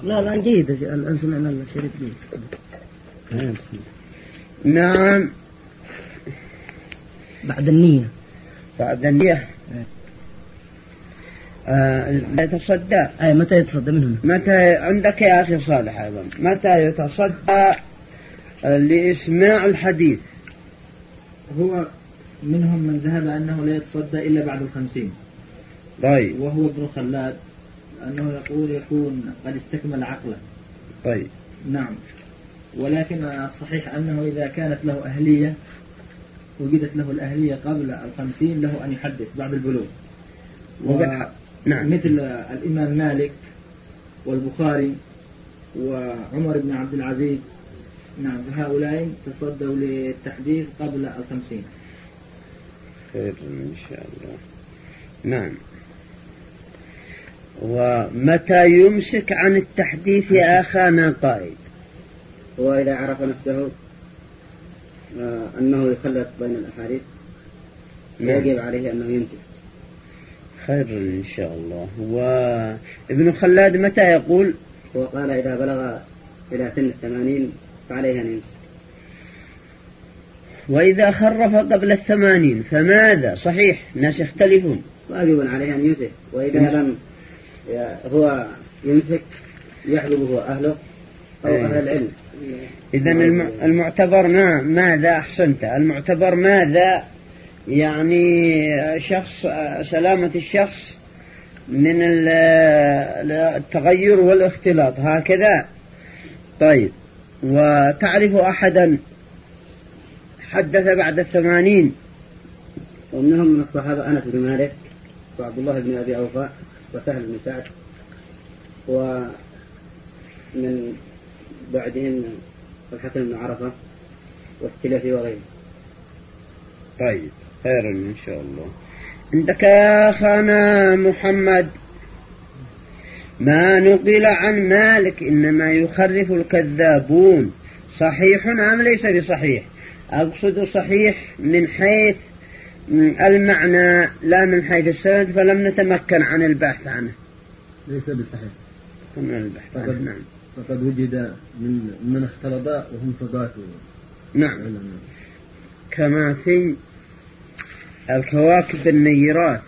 لا جيد، الآن سمعنا الشريط جيد. نعم. بعد النية لا يتصدى. متى يتصدى منهم؟ متى عندك يا أخي صالح أيضا متى يتصدى لإسماع الحديث؟ هو منهم من ذهب أنه لا يتصدى إلا بعد 50. طيب. وهو ابن خلاد أنه يكون قد استكمل عقله. طيب. نعم. ولكن الصحيح أنه إذا كانت له أهلية، وجدت له الأهلية قبل 50، له أن يحدث بعد البلوغ. نعم. مثل الإمام مالك والبخاري وعمر بن عبد العزيز. نعم. فهؤلاء تصدوا للتحديث قبل 50. خير إن شاء الله. نعم. ومتى يمسك عن التحديث يا أخانا قائد؟ هو إذا عرف نفسه أنه يخلط بين الأحاديث يجب عليه أنه يمسك. خير إن شاء الله. وابن خلاد متى يقول؟ هو قال إذا بلغ إلى سن 80 فعليه أن يمسك. وإذا خرف قبل 80 فماذا؟ صحيح الناس يختلفون. واجب عليه أن يمسك. وإذا لم هو يمسك يحجبه أهله أو أهل العلم. إذن المعتبر ماذا؟ أحسنت. المعتبر ماذا؟ يعني سلامة الشخص من التغير والاختلاط هكذا. طيب. وتعرف أحدا حدث بعد 80؟ ومنهم من الصحابة أنس بن مالك وعبد الله بن أبي أوفى وسهل بن سعد، ومن بعدهم الحسن بن عرفة والسلفي وغيره. طيب خير إن شاء الله. عندك يا أخانا محمد ما نقل عن مالك إنما يخرف الكذابون صحيح أم ليس بصحيح؟ أقصد صحيح من حيث المعنى لا من حيث السند، فلم نتمكن عن البحث عنه. ليس بصحيح. كنا البحث عنه. نعم. فقد وجد من اختلط وهم ثبات. نعم. كما في الكواكب النيرات،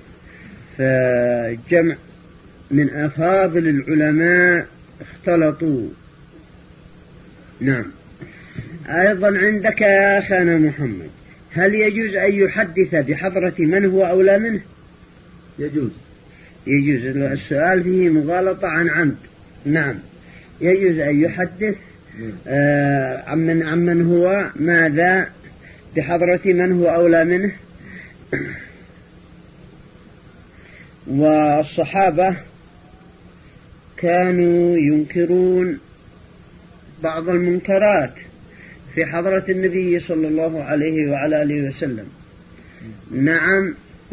فجمع من أفاضل العلماء اختلطوا. نعم. أيضا عندك يا أخانا محمد هل يجوز أن يحدث بحضرة من هو أولى منه؟ يجوز. السؤال فيه مغالطة عن عمد. نعم. يجوز أن يحدث عمن هو ماذا؟ بحضرة من هو أولى منه. والصحابة كانوا ينكرون بعض المنكرات في حضرة النبي صلى الله عليه وعلى آله وسلم. نعم.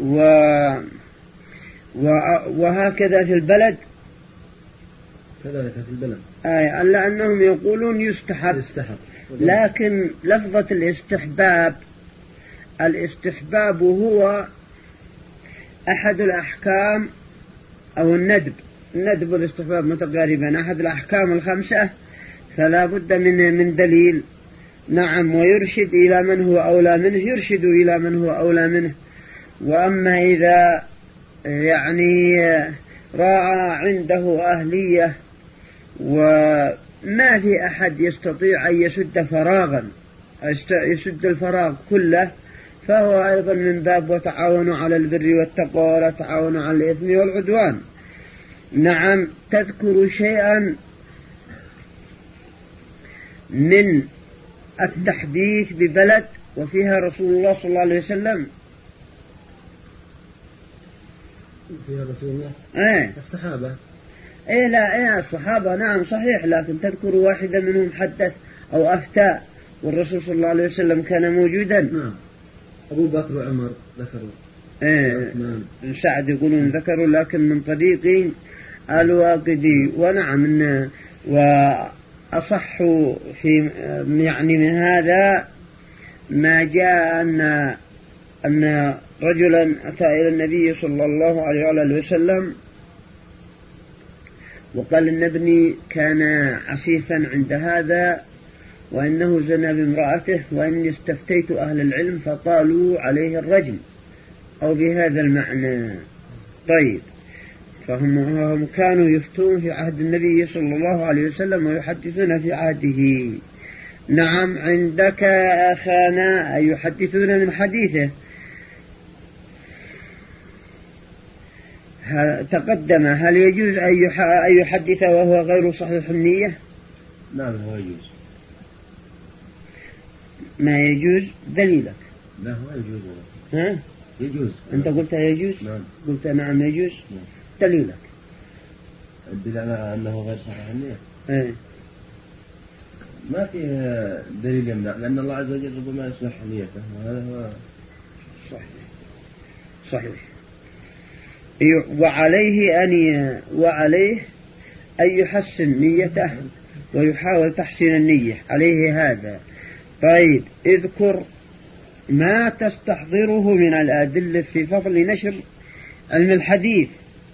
وهكذا في البلد كذلك في البلد ألا أنهم يقولون يستحب. لكن لفظة الاستحباب هو أحد الأحكام أو الندب والاستحباب متقاربان، أحد الأحكام الخمسة، فلا بد من دليل. نعم. ويرشد إلى من هو أولى منه، يرشد إلى من هو أولى منه. وأما إذا يعني راعى عنده أهلية وما في أحد يستطيع أن يسد الفراغ كله، فهو أيضا من باب وتعاونوا على البر والتقوى ولا تعاونوا على الإثم والعدوان. نعم. تذكر شيئا من التحديث ببلد وفيها رسول الله صلى الله عليه وسلم؟ فيها رسول الله. الصحابة. لا الصحابة نعم صحيح، لكن تذكر واحدا منهم حدث أو أفتى والرسول صلى الله عليه وسلم كان موجودا. نعم. أبو بكر وعمر ذكروا. سعد يقولون ذكروا، لكن من طريق الواقدي. ونعم. وأصح في يعني من هذا ما جاء أن رجلا أتى إلى النبي صلى الله عليه وسلم وقال إن ابني كان عسيفا عند هذا وإنه زنى بامرأته وإني استفتيت أهل العلم فقالوا عليه الرجم أو بهذا المعنى. طيب، فهم كانوا يفتون في عهد النبي صلى الله عليه وسلم ويحدثون في عهده. نعم، عندك يا أخانا أي يحدثون من حديثه. تقدم هل يجوز أن يحدث وهو غير صحيح النية؟ نعم هو يجوز. ما يجوز دليلك؟ لا هو يجوز. ها؟ يجوز. أنت قلت يجوز؟ نعم. قلت نعم يجوز. نعم. دليلك؟ الدليل على أنه غير صحيح النية. إيه؟ ما في دليل يمنع، لأن الله عز وجل ربما يصلح نيته، وهذا هو صحيح. وعليه أن يحسن نيته ويحاول تحسين النية عليه هذا. طيب، اذكر ما تستحضره من الأدلة في فضل نشر علم الحديث.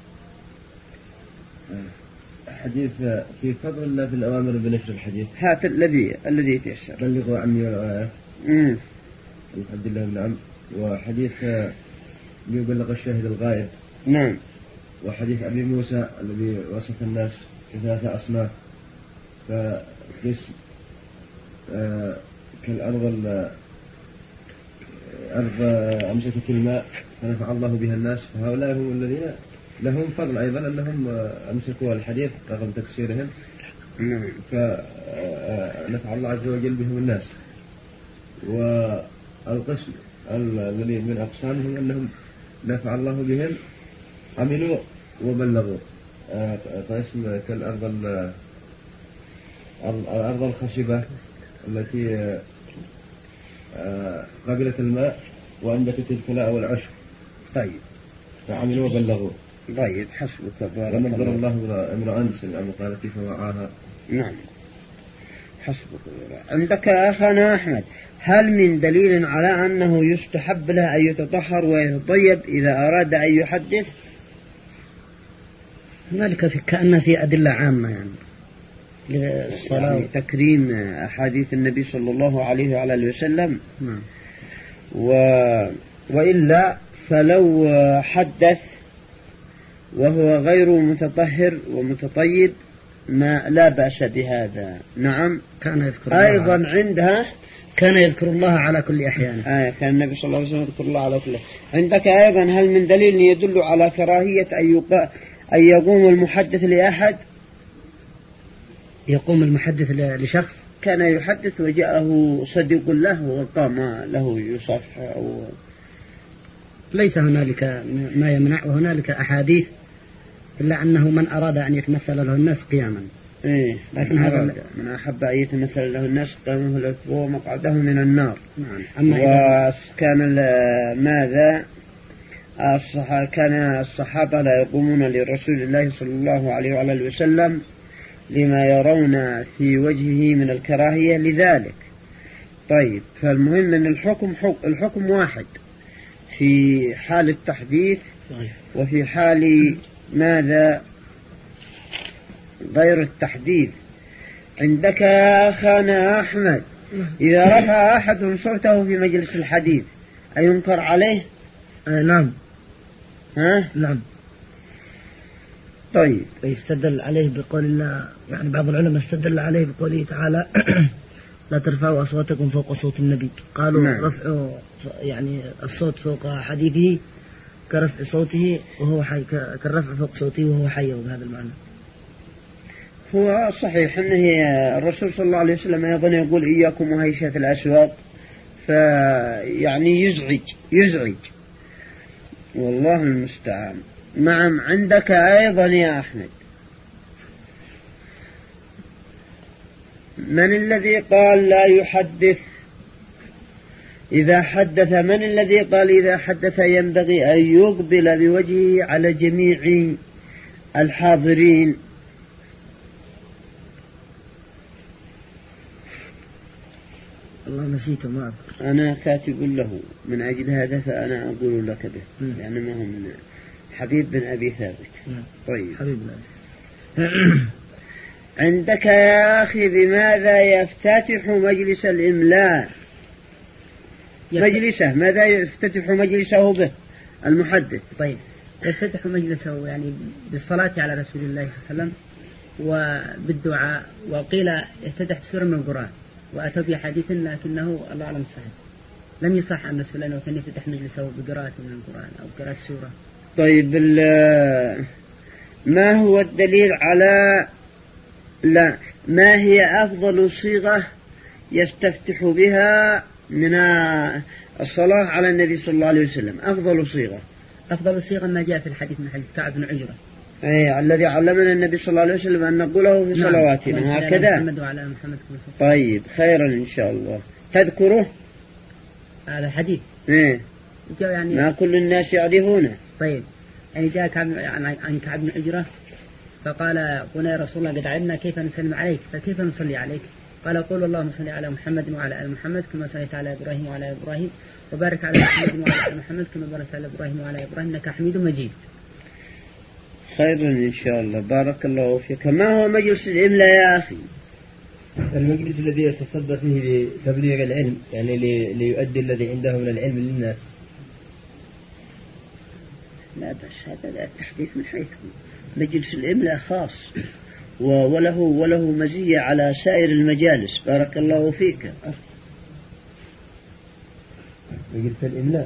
حديث في فضل الله في الأوامر بنشر الحديث. هات الذي يتيسر. بلغوا عني الآية. عبد الله بن عمرو. وحديث يبلغ الشاهد الغائب. نعم. وحديث أبي موسى الذي وصف الناس بثلاثة أصناف، فقسم كالأرض أرض أمسكت الماء فنفع الله بها الناس، فهؤلاء هم الذين لهم فضل أيضا أنهم أمسكوا الحديث رغم تكسيرهم، فنفع الله عز وجل بهم الناس. والقسم الذي من أقسامهم أنهم نفع الله بهم عملوا وبلغوا، قسم كالأرض الخشبة التي قبلت الماء وأنبتت الكلاء والعشب. طيب، فعملوا وبلغوا. طيب، حسبك بارك ونظر الله امرأ سمع مقالتي فوعاها. نعم، حسبك. عندك أخانا أحمد، هل من دليل على أنه يستحب له أن يتطهر ويتطيب إذا أراد أن يحدث؟ هنالك كأن في أدلة عامة يعني للصلاة، يعني تكريم أحاديث النبي صلى الله عليه وعلى آله وسلم. نعم. وإلا فلو حدث وهو غير متطهر ومتطيب لا بأس بهذا. نعم. كان يذكر أيضا عندها كان يذكر الله على كل أحيان. كان النبي صلى الله عليه وسلم يذكر الله على كل. عندك أيضا هل من دليل يدل على كراهية أن يقوم المحدث لأحد؟ يقوم المحدث لشخص كان يحدث وجاءه صديق له وقام له يصافح أو ليس هنالك ما يمنع، وهنالك أحاديث إلا أنه من أراد أن يتمثل له الناس قياما. لكن هذا من أحب أن يتمثل له الناس قامه له ومقعده من النار. وكان ماذا كان الصحابة لا يقومون لرسول الله صلى الله عليه وعلى آله وسلم لما يرون في وجهه من الكراهية لذلك. طيب، فالمهم أن الحكم واحد في حال التحديث وفي حال ماذا غير التحديث. عندك أخانا أحمد، إذا رفع أحد صوته في مجلس الحديث أينكر عليه؟ نعم. نعم. طيب، يستدل عليه بقول الله، يعني بعض العلماء استدل عليه بقوله تعالى لا ترفعوا أصواتكم فوق صوت النبي. قالوا نعم. رفع يعني الصوت فوق حديثه كرفع صوته وهو حي، كالرفع فوق صوته وهو حي، بهذا المعنى. هو صحيح أنه الرسول صلى الله عليه وسلم أيضا يقول إياكم وهيشة الأسواق، فيعني يزعج والله المستعان. نعم. عندك أيضا يا أحمد، من الذي قال لا يحدث إذا حدث؟ من الذي قال إذا حدث ينبغي أن يقبل بوجهه على جميع الحاضرين؟ الله نسيته، ما أذكر. أنا كاتب له من أجل هذا فأنا أقول لك به، لأن ما هو من حبيب بن أبي ثابت. طيب، حبيب عندك يا أخي بماذا يفتتح مجلس الإملاء؟ مجلسه ماذا يفتتح مجلسه به المحدث؟ طيب يفتتح مجلسه يعني بالصلاة على رسول الله صلى الله عليه وسلم وبالدعاء، وقيل يفتتح بسورة من القرآن، وأتوا بحديث لكنه الله أعلم صحيح، لم يصح أن رسول الله كان يفتتح مجلسه بقراءة من القرآن أو قراءة سورة. طيب ما هو الدليل على ما هي أفضل صيغة يستفتح بها من الصلاة على النبي صلى الله عليه وسلم؟ أفضل صيغة ما جاء في الحديث من حديث كعب بن عجرة الذي علمنا النبي صلى الله عليه وسلم أن نقوله في صلواتنا هكذا. محمد طيب خيرا إن شاء الله. تذكره هذا الحديث؟ يعني ما كل الناس يعرفونه. طيب يعني جاء عن كعب بن عجرة فقال قلنا يا رسول الله قد علمنا كيف نسلم عليك فكيف نصلي عليك؟ قال قول اللهم صل على محمد وعلى آل محمد كما صليت على إبراهيم وعلى إبراهيم وبارك على محمد وعلى آل محمد كما باركت على إبراهيم وعلى إبراهيم إنك حميد مجيد. خيرا إن شاء الله. بارك الله فيك. ما هو مجلس الإملاء يا أخي؟ المجلس الذي يتصدى فيه لتبليغ العلم، يعني ليؤدي الذي عنده من العلم للناس. لا بس هذا التحديث من حيث مجلس الإملاء خاص وله مزية على سائر المجالس. بارك الله فيك. مجلس الإملاء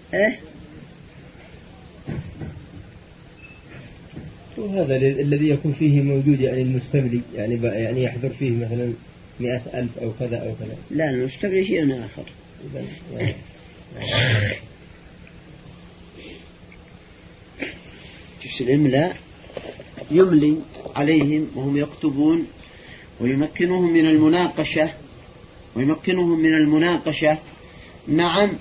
وهذا الذي يكون فيه موجود يعني المستملي، يعني يحضر فيه مثلا 100,000 أو كذا أو كذا. لا المستملي شيء آخر. مجلس الإملاء يملي عليهم وهم يكتبون ويمكنهم من المناقشة. نعم.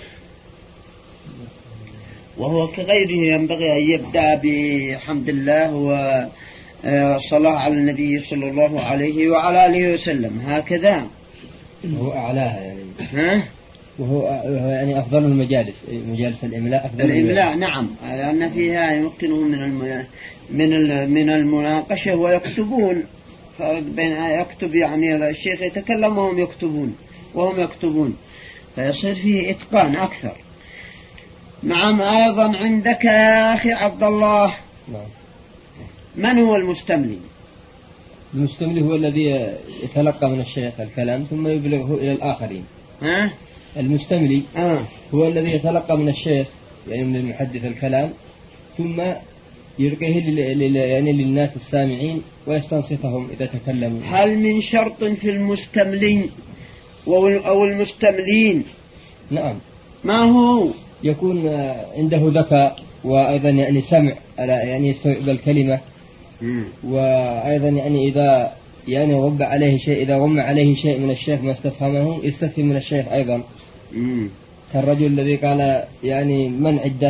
وهو كغيره ينبغي أن يبدأ بحمد الله وصلاة على النبي صلى الله عليه وعلى آله وسلم هكذا. وهو أعلاها يعني. وهو يعني أفضل المجالس، مجالس الإملاء أفضل الإملاء. نعم لأن فيها يمكنهم من المناقشة ويكتبون. فرق بين يكتب يعني الشيخ يتكلم وهم يكتبون فيصير فيه إتقان أكثر. نعم. أيضا عندك يا أخي عبد الله من هو المستملي؟ المستملي هو الذي يتلقى من الشيخ الكلام ثم يبلغه إلى الآخرين. المستملي هو الذي يتلقى من الشيخ يعني من المحدث الكلام ثم يلقيه يعني للناس السامعين ويستنصتهم إذا تكلموا. هل من شرط في المستملين أو المستملين؟ نعم. ما هو؟ يكون عنده ذكاء وأيضا يعني سمع يعني يستوعب الكلمة. وأيضا يعني إذا يعني غم عليه شيء من الشيخ ما استفهمه يستفهم من الشيخ أيضا. كالرجل الذي قال يعني من عدة؟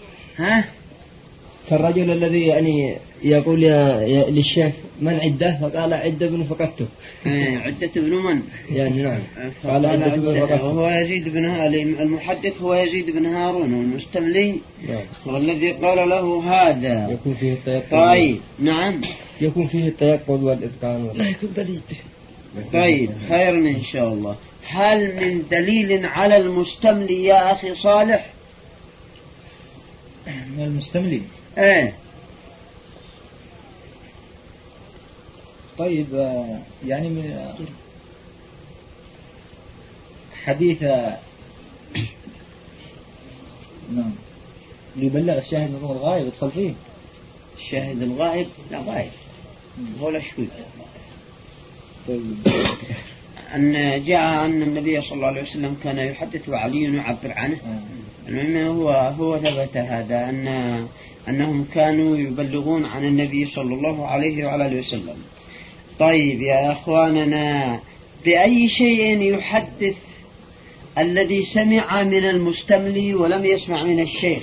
كالرجل الذي يعني يقول للشيخ من عدة فقال عدة بن فقدته. عدة بن من؟ يعني نعم. قال عدة بن فقدته. وهو يزيد بن المحدث هو يزيد بن هارون والمستملي والذي قال له هذا يكون فيه التيقظ. طيب نعم. يكون فيه التيقظ والإتقان لا يكون بليد. طيب خيرا إن شاء الله. هل من دليل على المستملي يا أخي صالح؟ من المستملي طيب يعني من حديث نعم يبلغ الشاهد من الغائب يدخل فيه. الشاهد الغائب لا غائب ولا شهود. أن جاء أن النبي صلى الله عليه وسلم كان يحدث وعلي يعبر عنه. المهم هو ثبت هذا أنهم كانوا يبلغون عن النبي صلى الله عليه وعلى آله وسلم. طيب يا أخواننا بأي شيء يحدث الذي سمع من المستملي ولم يسمع من الشيخ؟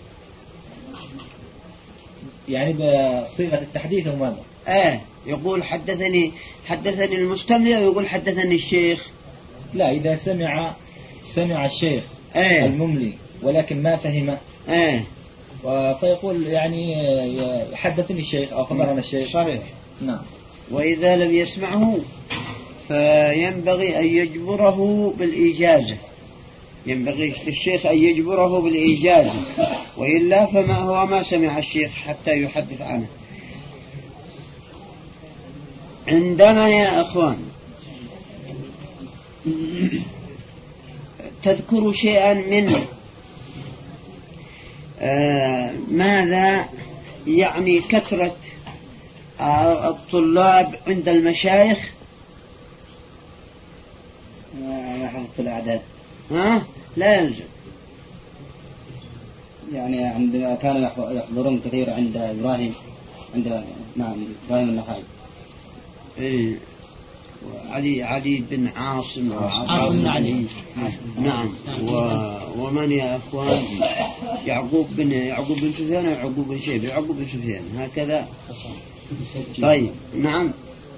يعني بصيغة التحديث أو ماذا؟ يقول حدثني المستملي أو يقول حدثني الشيخ؟ لا إذا سمع الشيخ المملي ولكن ما فهم فيقول يعني حدثني الشيخ أو خبرنا الشيخ. صحيح. نعم. وإذا لم يسمعه فينبغي أن يجبره بالإجازة، ينبغي للشيخ أن يجبره بالإجازة، وإلا فما هو ما سمع الشيخ حتى يحدث عنه. عندما يا أخوان تذكر شيئا من ماذا يعني كثرة الطلاب عند المشايخ، حفظ الأعداد لا يلزم. يعني عندما كانوا يحضرون كثير عند إبراهيم، عند إبراهيم النخعي. علي بن عاصم عاصم علي. نعم. ومن يا أخوان يعقوب بن سفيان ويعقوب بن شيبة، يعقوب بن سفيان هكذا. طيب نعم.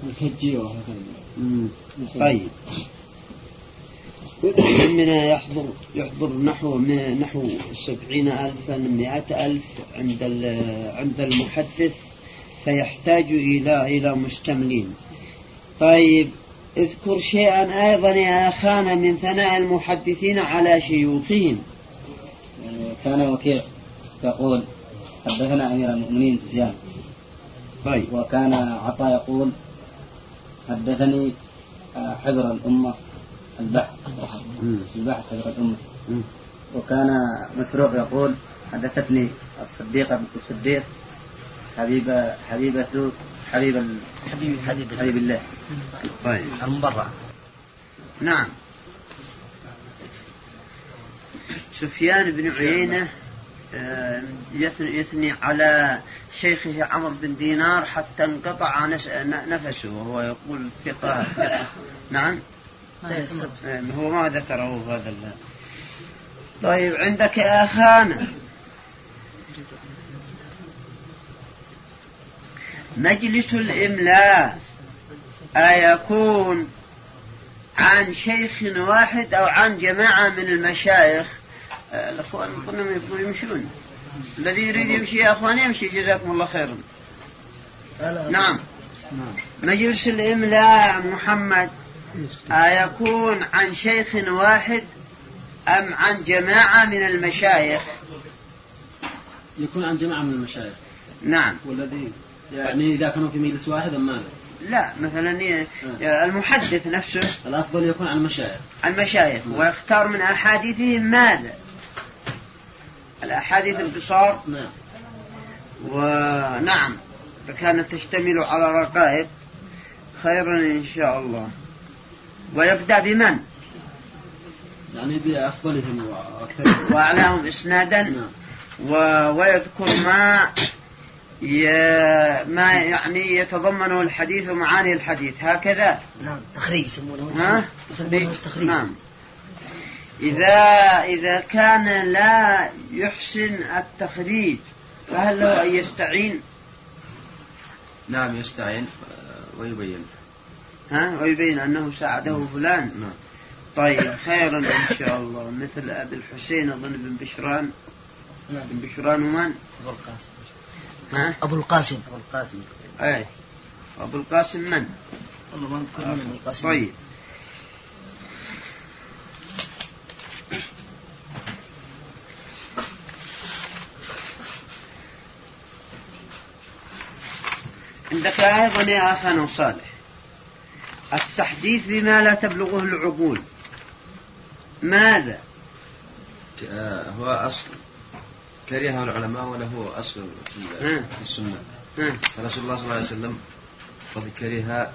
طيب مننا يحضر نحو 70,000 100,000 عند المحدث، فيحتاج إلى مستملين. طيب اذكر شيئا أيضا يا أخانا من ثناء المحدثين على شيوخهم. كان وكيع يقول حدثنا أمير المؤمنين سفيان. طيب. وكان عطاء يقول حدثني حبر الأمة البحث حبر الأمة. وكان مسروق يقول حدثتني الصديق حبيب الله. طيب المبرع. نعم. سفيان بن عيينة يثني على شيخه عمرو بن دينار حتى انقطع نفسه وهو يقول ثقة. نعم. هو ما ذكره هذا. طيب عندك يا أخانا مجلس الإملاء أيكون عن شيخ واحد أو عن جماعة من المشايخ؟ الأخوان كلهم يمشون، الذي يريد يمشي يا أخوان يمشي، جزاكم الله خيرا. نعم. مجلس الإملاء محمد أيكون عن شيخ واحد أم عن جماعة من المشايخ؟ يكون عن جماعة من المشايخ. نعم. والذي يعني إذا كانوا في مجلس واحد أم ماذا؟ لا، مثلا المحدث نفسه الأفضل يكون عن المشايخ ويختار من أحاديثهم ماذا؟ الأحاديث القصار. نعم. ونعم فكانت تشتمل على رقائق. خيرا إن شاء الله. ويبدأ بمن؟ يعني بأفضلهم وأكثرهم وأعلاهم إسنادا. نعم. ويذكر ما يعني يتضمنه الحديث ومعاني الحديث هكذا. نعم. تخريج يسمونه. تخريج. نعم. إذا كان لا يحسن التخريج فهل له أن يستعين؟ نعم يستعين ويبين. ويبين أنه ساعده فلان. نعم. طيب خيرا إن شاء الله. مثل أبي الحسين أظن بن بشران. بن بشران ومن؟ أبو القاسم. أي أبو القاسم من؟ طيب. عندك أيضا يا أخانا صالح التحديث بما لا تبلغه العقول. ماذا؟ هو أصل كرهه العلماء وله أصل في السنة. فرسول الله صلى الله عليه وسلم قد كره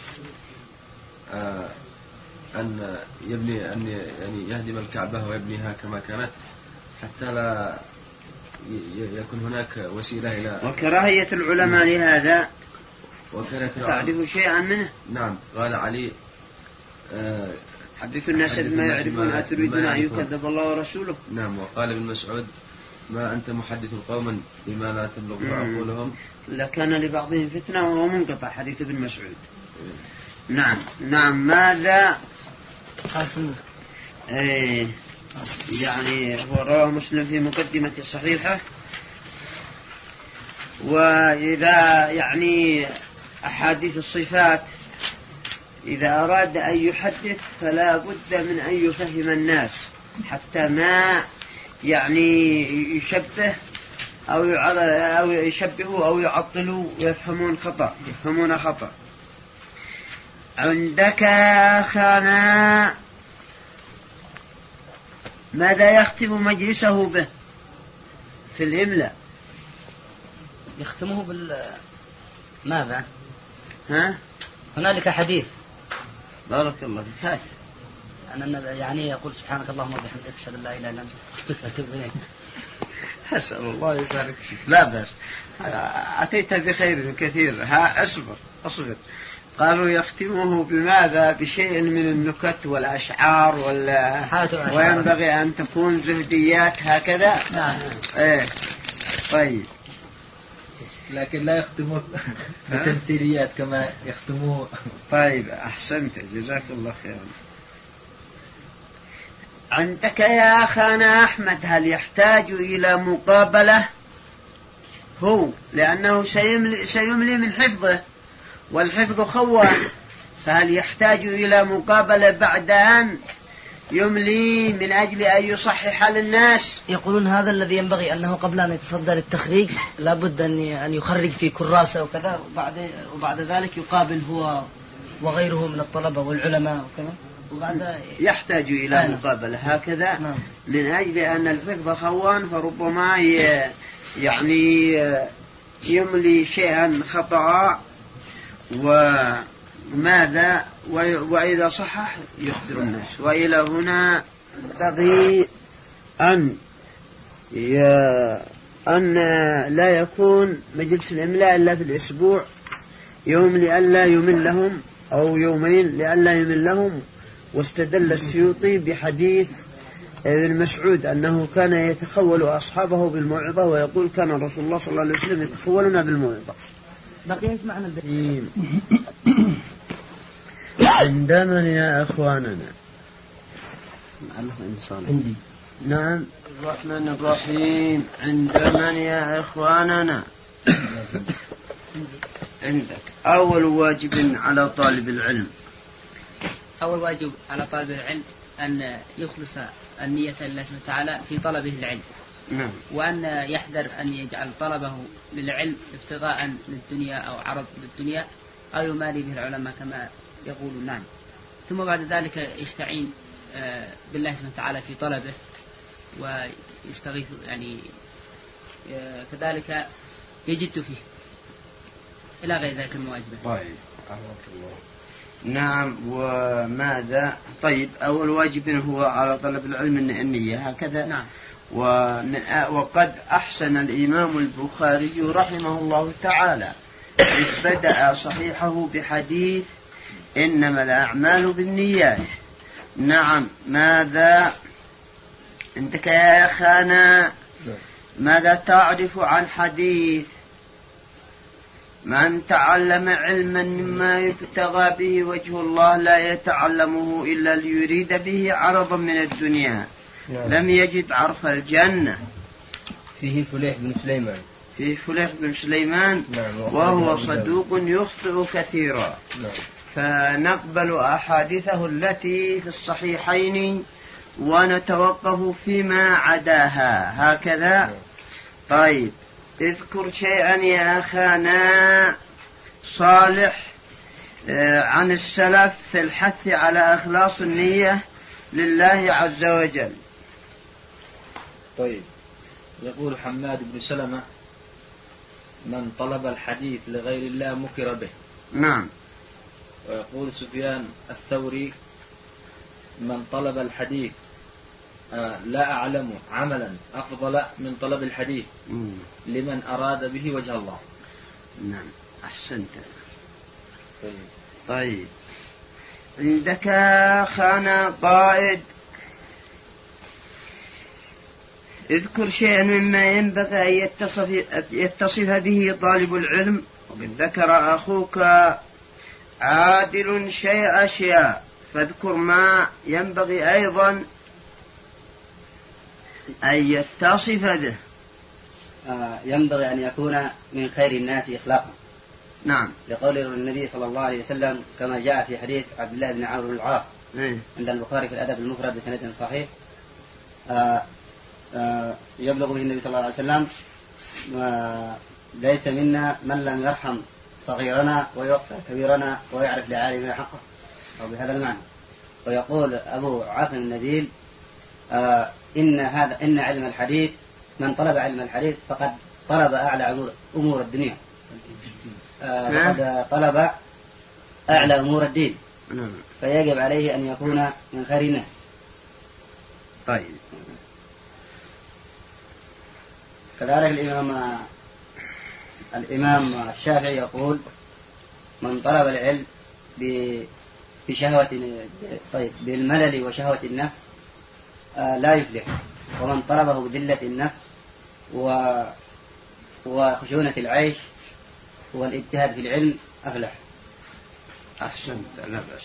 أن يعني يهدم الكعبة ويبنيها كما كانت حتى لا يكون هناك وسيلة إلى. وكراهية العلماء لهذا تعرف شيئا منه؟ نعم. قال علي حدث الناس بما يعرفون أتريدون أن يكذب الله ورسوله. نعم. وقال ابن مسعود ما أنت محدث قوما بما لا تبلغ عقولهم لكان لبعضهم فتنة وهو منقطع حديث ابن مسعود. نعم. ماذا؟ قاسم. يعني هو رواه مسلم في مقدمة الصحيحة وإذا يعني أحاديث الصفات إذا أراد أن يحدث فلا بد من أن يفهم الناس حتى ما يعني يشبه أو يشبهوا أو يعطلوا ويفهمون خطأ. عندك أخانا ماذا يختم مجلسه به في الإملاء؟ يختمه ماذا؟ ها؟ هنالك حديث بارك الله فيك. أنا يعني يقول سبحانك اللهم وبحمدك أشهد أن لا إله إلا أنت. أسأل الله يبارك فيك. لا بأس، أتيت بخير كثير. أصبر. قالوا يختمه بماذا؟ بشيء من النكت والأشعار وينبغي أن تكون زهديات هكذا. نعم. إيه. طيب. لكن لا يختموه بتمثيليات كما يختموه. طيب أحسنت، جزاك الله خيرا. عندك يا أخانا أحمد هل يحتاج إلى مقابلة هو لأنه سيملي من حفظه والحفظ خوان، فهل يحتاج إلى مقابلة بعد أن يملي من أجل أن يصحح للناس؟ يقولون هذا الذي ينبغي أنه قبل أن يتصدى للتخريج لابد أن يخرج في كراسة وكذا، وبعد ذلك يقابل هو وغيره من الطلبة والعلماء وكذا، وبعد يحتاج إلى مقابلة هكذا. نعم. من أجل أن الحفظ خوان فربما يعني يملي شيئا خطأ وماذا وإذا صحح يخبر الناس. وإلى هنا بغي أن لا يكون مجلس الإملاء إلا في الأسبوع، يوم لئلا يمل لهم أو يومين لئلا يمل لهم. واستدل السيوطي بحديث ابن مسعود أنه كان يتخول أصحابه بالموعظة ويقول كان رسول الله صلى الله عليه وسلم يتخولنا بالموعظة. بقي اسمعنا البيت. عندما يا أخواننا عندي. نعم الرحمن الرحيم. عندما يا أخواننا عندك أول واجب على طالب العلم. أول واجب على طالب العلم أن يخلص النية لله سبحانه وتعالى في طلبه العلم. نعم. وأن يحذر أن يجعل طلبه للعلم ابتغاء للدنيا أو عرض للدنيا أو يماري به العلماء كما يقولون. نعم. ثم بعد ذلك يستعين بالله سبحانه وتعالى في طلبه ويستغيث يعني كذلك يجد فيه إلى غير ذلك المواجبة. طيب الله. نعم. وماذا؟ طيب أول واجب هو على طلب العلم النية هكذا. نعم. وقد أحسن الإمام البخاري رحمه الله تعالى إذ بدأ صحيحه بحديث إنما الأعمال بالنيات. نعم. ماذا عندك يا أخانا؟ ماذا تعرف عن حديث من تعلم علما مما يبتغى به وجه الله لا يتعلمه إلا ليريد به عرضا من الدنيا لم يجد عرف الجنة؟ فيه فليح بن سليمان. نعم. وهو صدوق يخطئ كثيرا. نعم. فنقبل أحاديثه التي في الصحيحين ونتوقف فيما عداها هكذا. نعم. طيب اذكر شيئا يا أخانا صالح عن السلف في الحث على إخلاص النية لله عز وجل. طيب يقول حماد بن سلمة من طلب الحديث لغير الله مكر به. نعم. ويقول سفيان الثوري من طلب الحديث لا أعلم عملا أفضل من طلب الحديث لمن أراد به وجه الله. نعم أحسنت. طيب عندك خانا قائد اذكر شيئا مما ينبغي أن يتصف به طالب العلم. وقد ذكر أخوك عادل أشياء فاذكر ما ينبغي أيضا أن يتصف به. ينبغي أن يكون من خير الناس إخلاقا. نعم. لقول النبي صلى الله عليه وسلم كما جاء في حديث عبد الله بن عمرو بن العاص عند البخاري في الأدب المفرد بسند صحيح، يبلغ به النبي صلى الله عليه وسلم: ليس منا من لم يرحم صغيرنا ويوقر كبيرنا ويعرف لعالمنا حقه، أو بهذا المعنى. ويقول أبو عاصم النبيل: إن علم الحديث، من طلب علم الحديث فقد طلب أعلى أمور الدنيا، فقد طلب أعلى أمور الدين، فيجب عليه أن يكون من خير الناس. طيب. كذلك الإمام الشافعي يقول: من طلب العلم بشهوة، طيب، بالملل وشهوة النفس لا يفلح، ومن طلبه بذلة النفس وخشونة العيش والاجتهاد في العلم أفلح. أحسنت، لا بأس.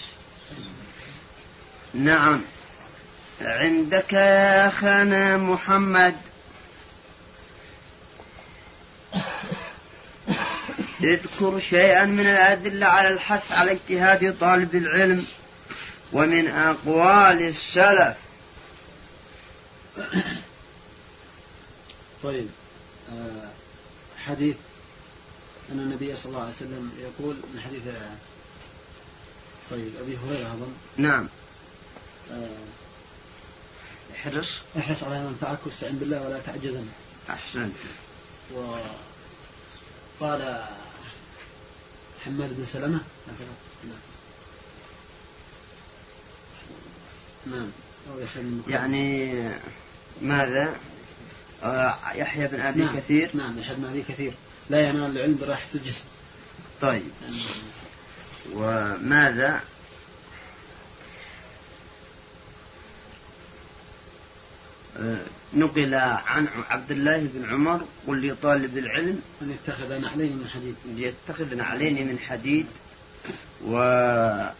نعم. عندك يا أخانا محمد اذكر شيئا من الأدلة على الحث على اجتهاد طالب العلم ومن أقوال السلف. طيب، حديث أن النبي صلى الله عليه وسلم يقول من حديث طيب أبي هريرة أظن. نعم. احرص على منفعك واستعن بالله ولا تعجزن. أحسنت. وقال حماد بن سلمة نعم يعني ماذا؟ يحيى بن أبي كثير. نعم، يحيى بن أبي كثير: لا ينال العلم براحة الجسم. طيب. وماذا؟ نقل عن عبد الله بن عمر: قل لطالب العلم أن يتخذ نعلين من حديد. يتخذ نعلين من حديد. وماذا؟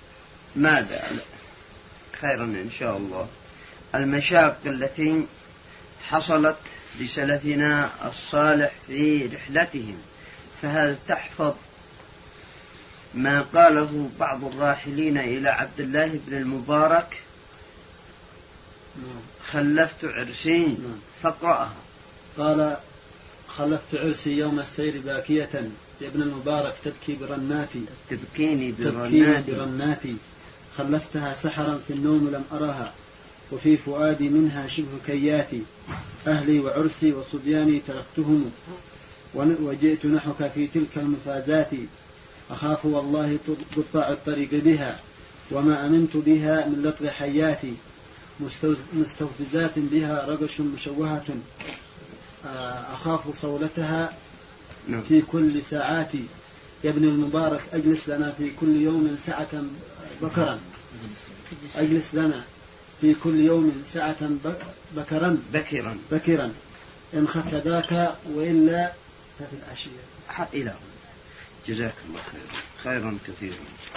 خيرا إن شاء الله. المشاق التي حصلت لسلفنا الصالح في رحلتهم، فهل تحفظ ما قاله بعض الراحلين إلى عبد الله بن المبارك: خلفت عرسي، فاقرأها. قال: خلفت عرسي يوم السير باكية يا ابن المبارك تبكيني برناتي، خلفتها سحرا في النوم لم أرها، وفي فؤادي منها شبه كياتي، أهلي وعرسي وصبياني تركتهم، وجئت نحوك في تلك المفازات، أخاف والله قطاع الطريق بها، وما أمنت بها من لطغ حياتي، مستوفزات بها رقش مشوهة، أخاف صولتها في كل ساعاتي، يا ابن المبارك أجلس لنا في كل يوم ساعة بكرا، أجلس لنا في كل يوم ساعة بكرا إن خف ذاك وإلا ففي العشية. إلى جزاك الله خيرا كثيرا.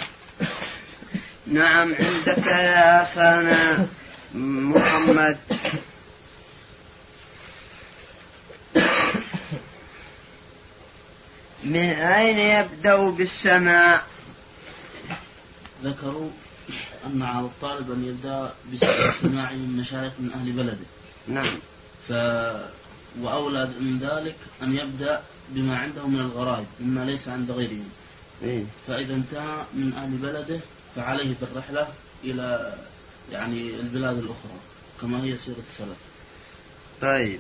نعم. عندك يا أخانا محمد من أين يبدأ بالسماع؟ ذكروا أن على الطالب أن يبدأ بالسماع من مشايخ من أهل بلده. نعم. وأولى من ذلك أن يبدأ بما عنده من الغرائب مما ليس عند غيرهم. فإذا انتهى من أهل بلده فعليه بالرحلة إلى يعني البلاد الأخرى كما هي سيرة السلف. طيب،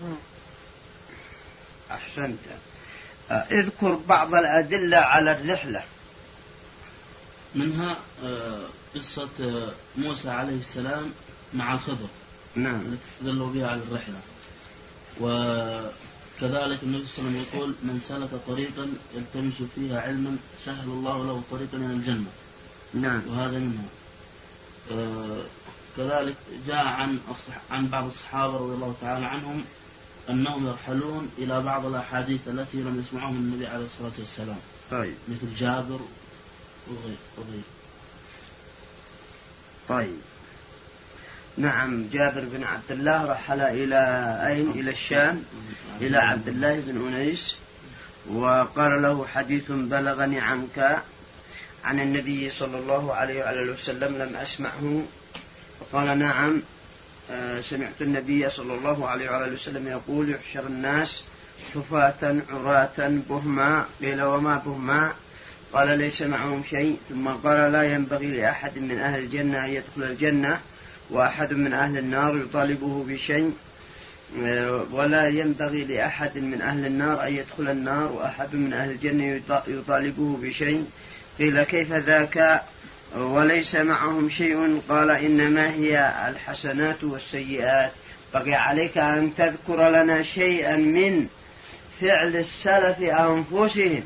أحسنت. اذكر بعض الأدلة على الرحلة. منها قصة موسى عليه السلام مع الخضر. نعم. التي استدلوا بها على الرحلة. وكذلك النبي صلى الله عليه وسلم يقول: من سلك طريقا يلتمس فيها علما سهل الله له طريقا إلى الجنة. نعم. وهذا منها. كذلك جاء عن بعض الصحابة رضي الله تعالى عنهم أنهم يرحلون إلى بعض الأحاديث التي لم يسمعهم النبي عليه الصلاة والسلام. طيب. مثل جابر وغير. طيب. نعم جابر بن عبد الله رحل إلى أين؟ إلى الشام، إلى عبد الله بن أنيس، وقال له حديث بلغني عنك عن النبي صلى الله عليه وآله وسلم لم أسمعه. فقال نعم سمعت النبي صلى الله عليه وآله وسلم يقول يحشر الناس حفاة عراة بهما. قيل وما بهما؟ قال ليس معهم شيء. ثم قال لا ينبغي لأحد من أهل الجنة أن يدخل الجنة وأحد من أهل النار يطالبه بشيء، ولا ينبغي لأحد من أهل النار أن يدخل النار وأحد من أهل الجنة يطالبه بشيء. قيل كيف ذاك وليس معهم شيء؟ قال إنما هي الحسنات والسيئات. بقي عليك أن تذكر لنا شيئا من فعل السلف أنفسهم.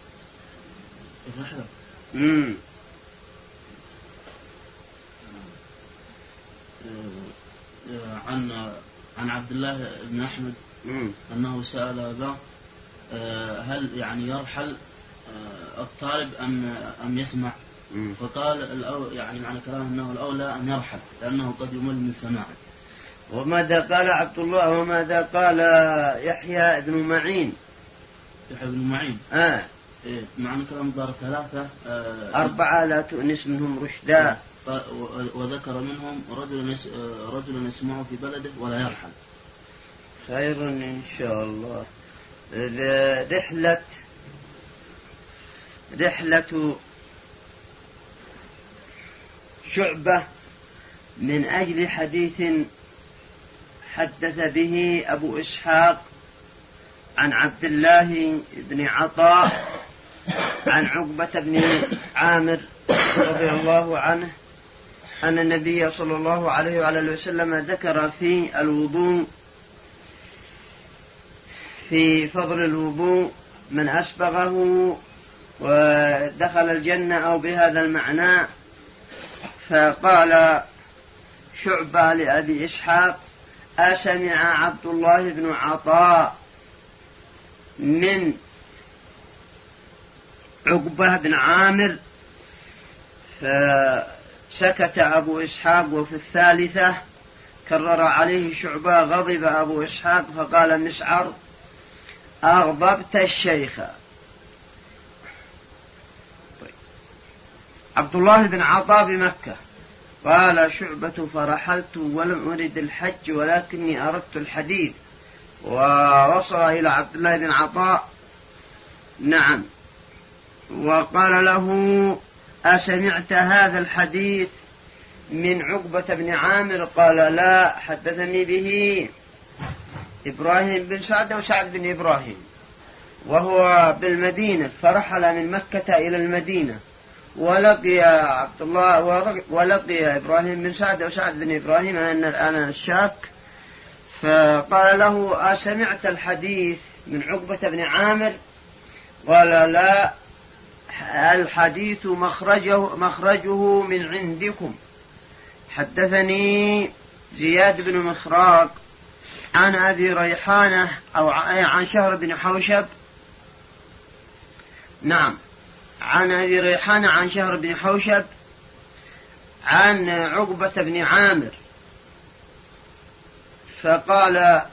عن عبد الله بن أحمد أنه سأل أباه هل يعني يرحل الطالب أم يسمع؟ فقال يعني معنى كلامه أنه الأولى أن يرحل لأنه قد يمل من سماعه. وماذا قال عبد الله وماذا قال يحيى بن معين؟ يحيى بن معين معنى كلام دار 3 4 لا تؤنس منهم رشدا، وذكر منهم رجل يسمع في بلده ولا يرحل. خير إن شاء الله. رحلة شعبة من أجل حديث حدث به أبو إسحاق عن عبد الله بن عطاء عن عقبة بن عامر رضي الله عنه أن النبي صلى الله عليه وآله وسلم ذكر في الوضوء في فضل الوضوء من أسبغه ودخل الجنة أو بهذا المعنى. فقال شعبة لأبي إسحاق أسمع عبد الله بن عطاء من عقبة بن عامر؟ فسكت أبو إسحاق. وفي الثالثة كرر عليه شعبة. غضب أبو إسحاق فقال مسعر أغضبت الشيخ. عبد الله بن عطاء بمكة. قال شعبة فرحلت ولم أرد الحج ولكني أردت الحديث. ووصل إلى عبد الله بن عطاء نعم وقال له أسمعت هذا الحديث من عقبة بن عامر؟ قال لا حدثني به إبراهيم بن سعد وسعد بن إبراهيم وهو بالمدينة. فرحل من مكة إلى المدينة ولقي عبد الله ولقي إبراهيم بن سعد وسعد بن إبراهيم أن الآن الشاك. فقال له أسمعت الحديث من عقبة بن عامر؟ قال لا الحديث مخرجه من عندكم. حدثني زياد بن مخراق عن أبي ريحانة أو عن شهر بن حوشب نعم عن أبي ريحانة عن شهر بن حوشب عن عقبة بن عامر. فقال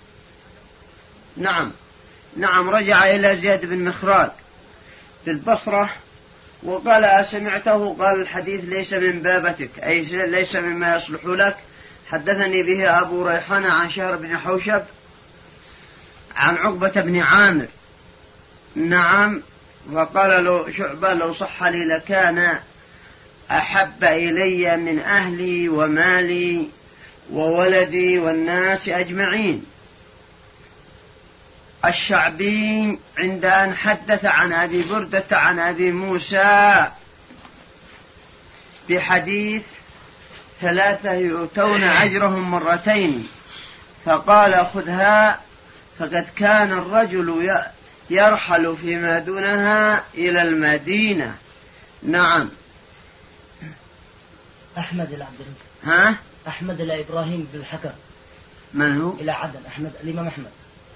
نعم رجع إلى زياد بن مخراق في البصرة وقال أسمعته؟ قال الحديث ليس من بابتك أي ليس مما يصلح لك. حدثني به أبو ريحانة عن شهر بن حوشب عن عقبة بن عامر نعم. وقال له شعبة لو صح لي لكان أحب إلي من أهلي ومالي وولدي والناس أجمعين. الشعبي عند أن حدث عن أبي بردة عن أبي موسى بحديث 3 يؤتون أجرهم مرتين فقال خذها فقد كان الرجل يرحل فيما دونها إلى المدينة. نعم. أحمد إلى عبد الله. أحمد إلى إبراهيم بن الحكم. من هو؟ إلى عدن. أحمد الإمام أحمد.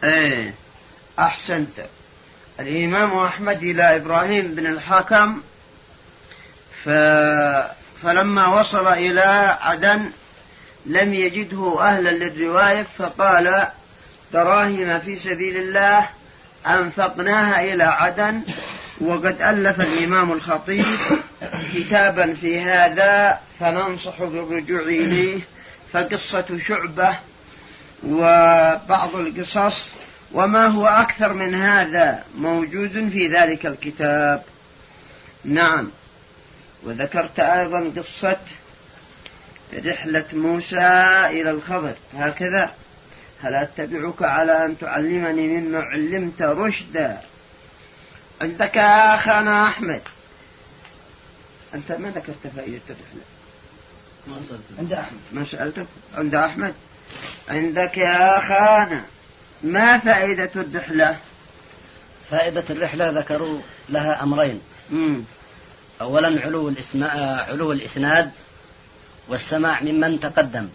أحسنت. الإمام أحمد إلى إبراهيم بن الحكم. فلما وصل إلى عدن لم يجده أهلا للرواية فقال دراهم في سبيل الله أنفقناها إلى عدن. وقد ألف الإمام الخطيب كتابا في هذا فننصح بالرجوع إليه، فقصة شعبة وبعض القصص وما هو أكثر من هذا موجود في ذلك الكتاب. نعم. وذكرت أيضا قصة رحلة موسى إلى الخضر هكذا: هل أتبعك على أن تعلمني مما علمت رشدا. عندك يا أخانا أحمد، أنت ما ذكرت فائدة الرحلة؟ عند أحمد ما سألتك؟ عند أحمد عندك يا أخانا ما فائدة الرحلة؟ فائدة الرحلة ذكروا لها أمرين. أولا علو الإسناد والسماع ممن تقدم.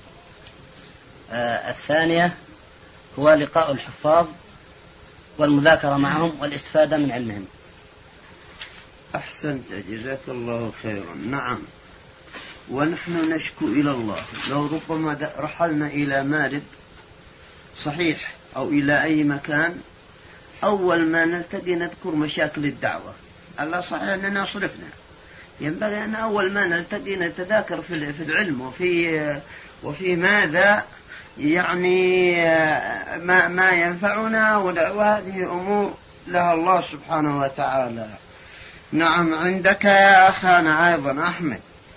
الثانية هو لقاء الحفاظ والمذاكرة معهم والاستفادة من علمهم. أحسنت، جزاك الله خيرا. نعم. ونحن نشكو إلى الله لو ربما رحلنا إلى مارب صحيح أو إلى أي مكان، أول ما نلتقي نذكر مشاكل الدعوة. الله صحيح أننا صرفنا، ينبغي أن أول ما نلتقي نتذاكر في العلم وفي ماذا يعني ما ينفعنا، وهذه أمور لها الله سبحانه وتعالى. نعم. عندك يا أخانا أيضا أحمد.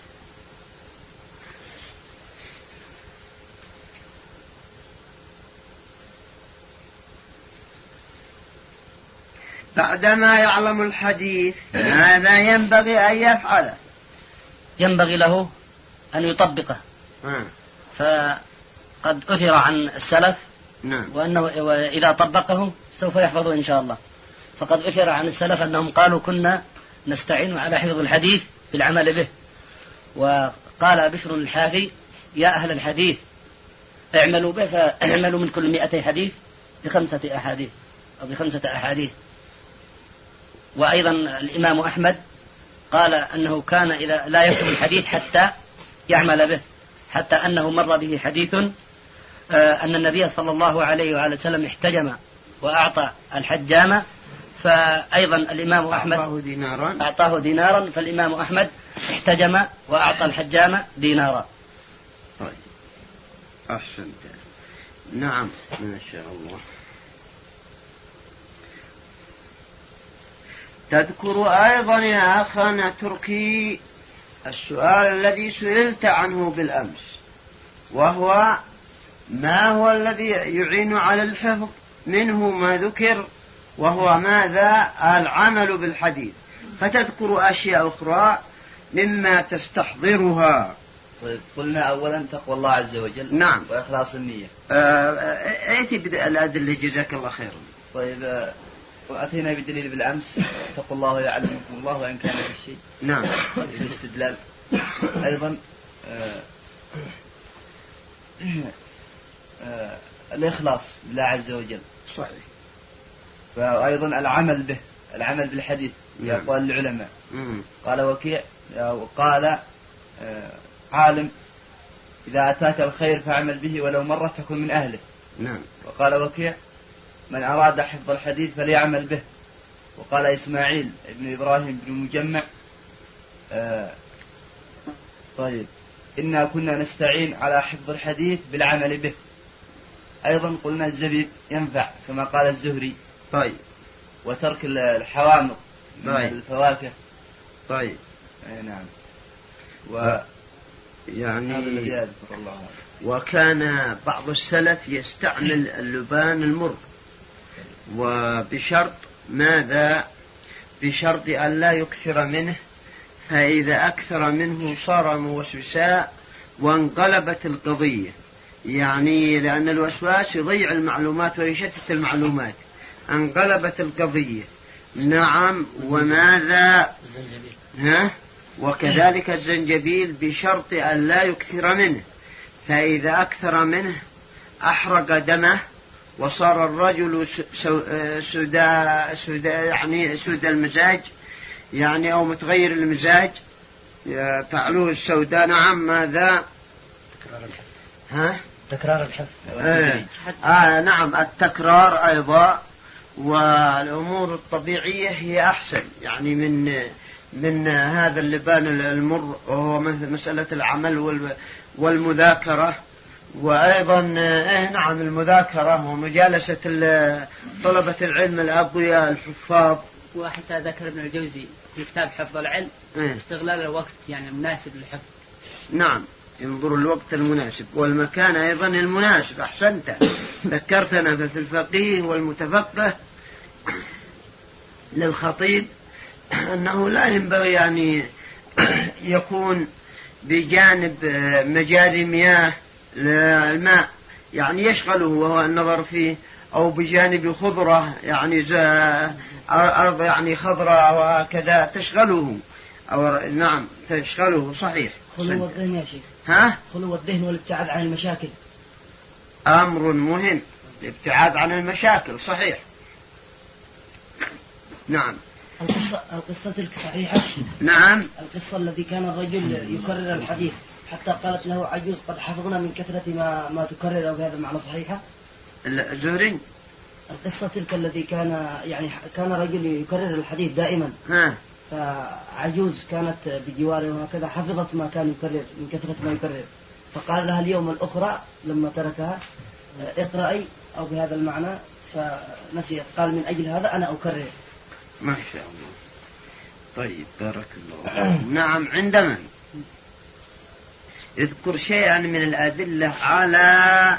بعدما يعلم الحديث ماذا ينبغي أن يفعله؟ ينبغي له أن يطبقه. فقد أثر عن السلف وأنه إذا طبقه سوف يحفظه إن شاء الله. فقد أثر عن السلف أنهم قالوا كنا نستعين على حفظ الحديث بالعمل به. وقال بشر الحافي: يا أهل الحديث اعملوا به، فاعملوا من كل 200 حديث ب5 أحاديث أو ب5 أحاديث. وأيضا الإمام أحمد قال أنه كان إذا لا يكتب الحديث حتى يعمل به، حتى أنه مر به حديث أن النبي صلى الله عليه وآله وسلم احتجم وأعطى الحجام، فأيضا الإمام أحمد أعطاه دينارا، فالإمام أحمد احتجم وأعطى الحجام دينارا. طيب. أحسنت. نعم. ما شاء الله. تذكر أيضا يا أخانا تركي السؤال الذي سئلت عنه بالأمس، وهو ما هو الذي يعين على الحفظ؟ منه ما ذكر وهو ماذا؟ العمل بالحديث. فتذكر أشياء أخرى مما تستحضرها. طيب، قلنا أولا تقوى الله عز وجل. نعم. وإخلاص النية. أيتي بالأدلة جزاك الله خيرا. طيب، وأتينا بالدليل بالأمس: اتقوا الله ويعلمكم الله وإن كان في الشيء. نعم. الاستدلال أيضا الإخلاص لله عز وجل. صحيح. وأيضا العمل به، العمل بالحديث. يقول العلماء. قال وكيع وقال عالم: إذا أتاك الخير فاعمل به ولو مرة تكن من أهله. نعم. وقال وكيع: من أراد حفظ الحديث فليعمل به. وقال إسماعيل ابن إبراهيم بن مجمع: طيب، إنا كنا نستعين على حفظ الحديث بالعمل به. أيضا قلنا الزبيب ينفع كما قال الزهري. طيب. وترك الحوامض من الفواكه. طيب. نعم. يعني وكان بعض السلف يستعمل اللبان المر، وبشرط ماذا؟ بشرط أن لا يكثر منه، فإذا أكثر منه صار موسوسا وانقلبت القضية. يعني لأن الوسواس يضيع المعلومات ويشتت المعلومات، انقلبت القضية. نعم. وماذا؟ وكذلك الزنجبيل بشرط أن لا يكثر منه، فإذا أكثر منه أحرق دمه وصار الرجل يعني سود المزاج، يعني أو متغير المزاج، تعلوه السوداء. نعم. ماذا؟ تكرار الحفظ. نعم، التكرار أيضا. والأمور الطبيعية هي أحسن يعني من هذا اللبان المر، وهو مسألة العمل والمذاكرة. وأيضا نعم المذاكرة ومجالسة طلبة العلم الأقوياء الحفاظ. وحتى ذكر ابن الجوزي في كتاب حفظ العلم استغلال الوقت يعني المناسب للحفظ. نعم، ينظر الوقت المناسب والمكان أيضا المناسب. أحسنت، ذكرتنا في الفقيه والمتفقه للخطيب أنه لا ينبغي يعني يكون بجانب مجاري مياه الماء يعني يشغله وهو النظر فيه، أو بجانب خضرة يعني أرض يعني خضراء وكذا تشغله، أو نعم تشغله. صحيح. خلو الذهن يا شيخ. خلو الذهن والابتعاد عن المشاكل أمر مهم، الابتعاد عن المشاكل. صحيح. نعم. القصة تلك صحيحة. نعم. القصة الذي كان الرجل يكرر الحديث حتى قالت له عجوز قد حفظنا من كثرة ما تكرر، بهذا المعنى صحيحة؟ زهري. القصة تلك الذي كان رجل يكرر الحديث دائما. فعجوز كانت بجواره وهكذا حفظت ما كان يكرر من كثرة ما يكرر، فقال لها اليوم الأخرى لما تركها اقرأي أو بهذا المعنى، فنسيت. قال من أجل هذا أنا أكرر. ما شاء الله. طيب بارك الله. نعم. عندما اذكر شيئا من الأدلة على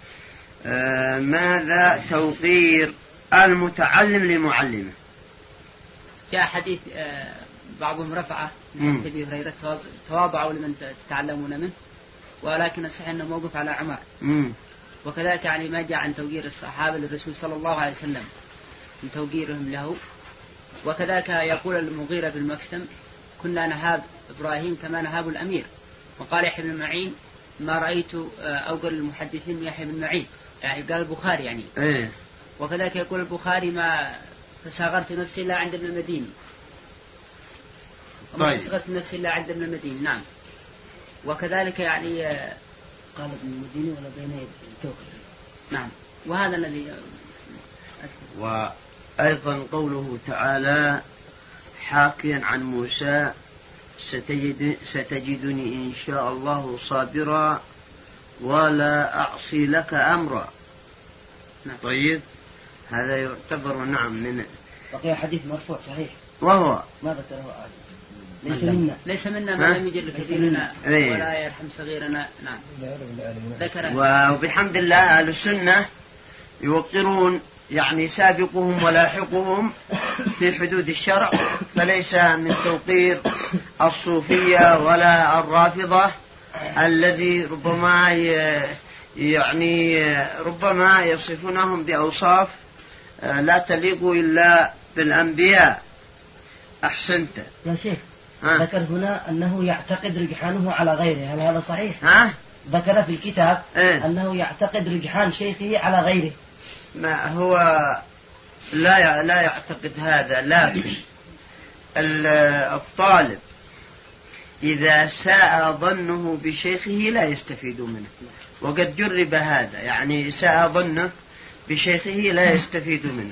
ماذا توقير المتعلم لمعلمه. جاء حديث بعضهم رفعه من أبي هريرة تواضعوا لمن تتعلمون منه، ولكن الصحيح أنه موقف على عمر. وكذلك يعني ما جاء عن توقير الصحابة للرسول صلى الله عليه وسلم من توقيرهم له. وكذلك يقول المغيرة بن مكسم كنا نهاب إبراهيم كما نهاب الأمير. وقال يحيى بن معين ما رأيت أوقر المحدثين من يحيى بن معين، يعني قال البخاري يعني. وكذلك يقول البخاري ما فصغرت نفسي إلا عند ابن المديني، وما صغرت نفسي إلا عند ابن المديني. نعم. وكذلك يعني قال ابن المديني ولا بين يدي. نعم. وهذا الذي وأيضا قوله تعالى حاكيا عن موسى ستجدني إن شاء الله صابرا ولا أعصي لك أمرا. طيب هذا يعتبر نعم من بقي حديث مرفوع صحيح، وهو ما ذكره ليس منا ما لم يجل كثيرنا ولا يرحم صغيرنا. نعم. ذكر. وبحمد الله أهل السنة يوقرون يعني سابقهم ولاحقهم في حدود الشرع، فليس من توقير الصوفية ولا الرافضة الذي ربما يصفونهم بأوصاف لا تليق إلا بالأنبياء. أحسنت يا شيخ. ذكر هنا أنه يعتقد رجحانه على غيره، هل هذا صحيح؟ ذكر في الكتاب أنه يعتقد رجحان شيخه على غيره. ما هو لا يعتقد هذا، لكن الطالب إذا ساء ظنه بشيخه لا يستفيد منه، وقد جرب هذا، يعني ساء ظنه بشيخه لا يستفيد منه.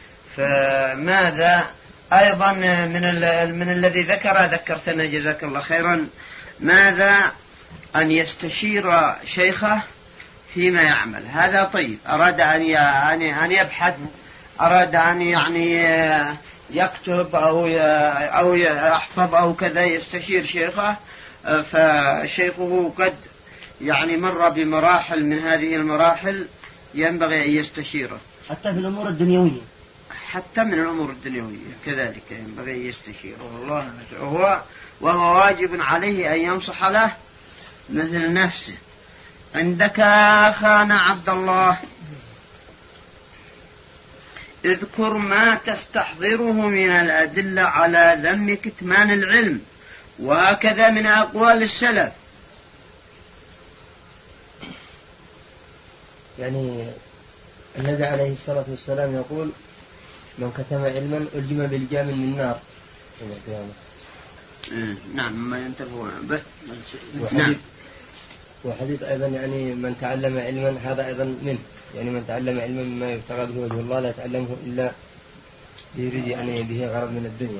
فماذا أيضا من الذي ذكرتنا جزاك الله خيرا، ماذا أن يستشير شيخه فيما يعمل. هذا طيب، أراد أن يبحث، أراد أن يعني يكتب أو يحفظ أو كذا، يستشير شيخه. فشيخه قد يعني مر بمراحل من هذه المراحل ينبغي أن يستشيره، حتى في الأمور الدنيوية، حتى من الأمور الدنيوية كذلك ينبغي أن يستشيره. وهو واجب عليه أن ينصح له مثل نفسه. عندك أخانا عبد الله اذكر ما تستحضره من الأدلة على ذم كتمان العلم، وهكذا من أقوال السلف. يعني النبي عليه الصلاة والسلام يقول من كتم علما ألجم بالجام من النار. نعم، ما ينتفعون به. نعم. وحديث أيضا يعني من تعلم علما هذا أيضا منه، يعني من تعلم علما مما يبتغى به وجه الله لا يتعلمه إلا يريد يعني به غرض من الدنيا.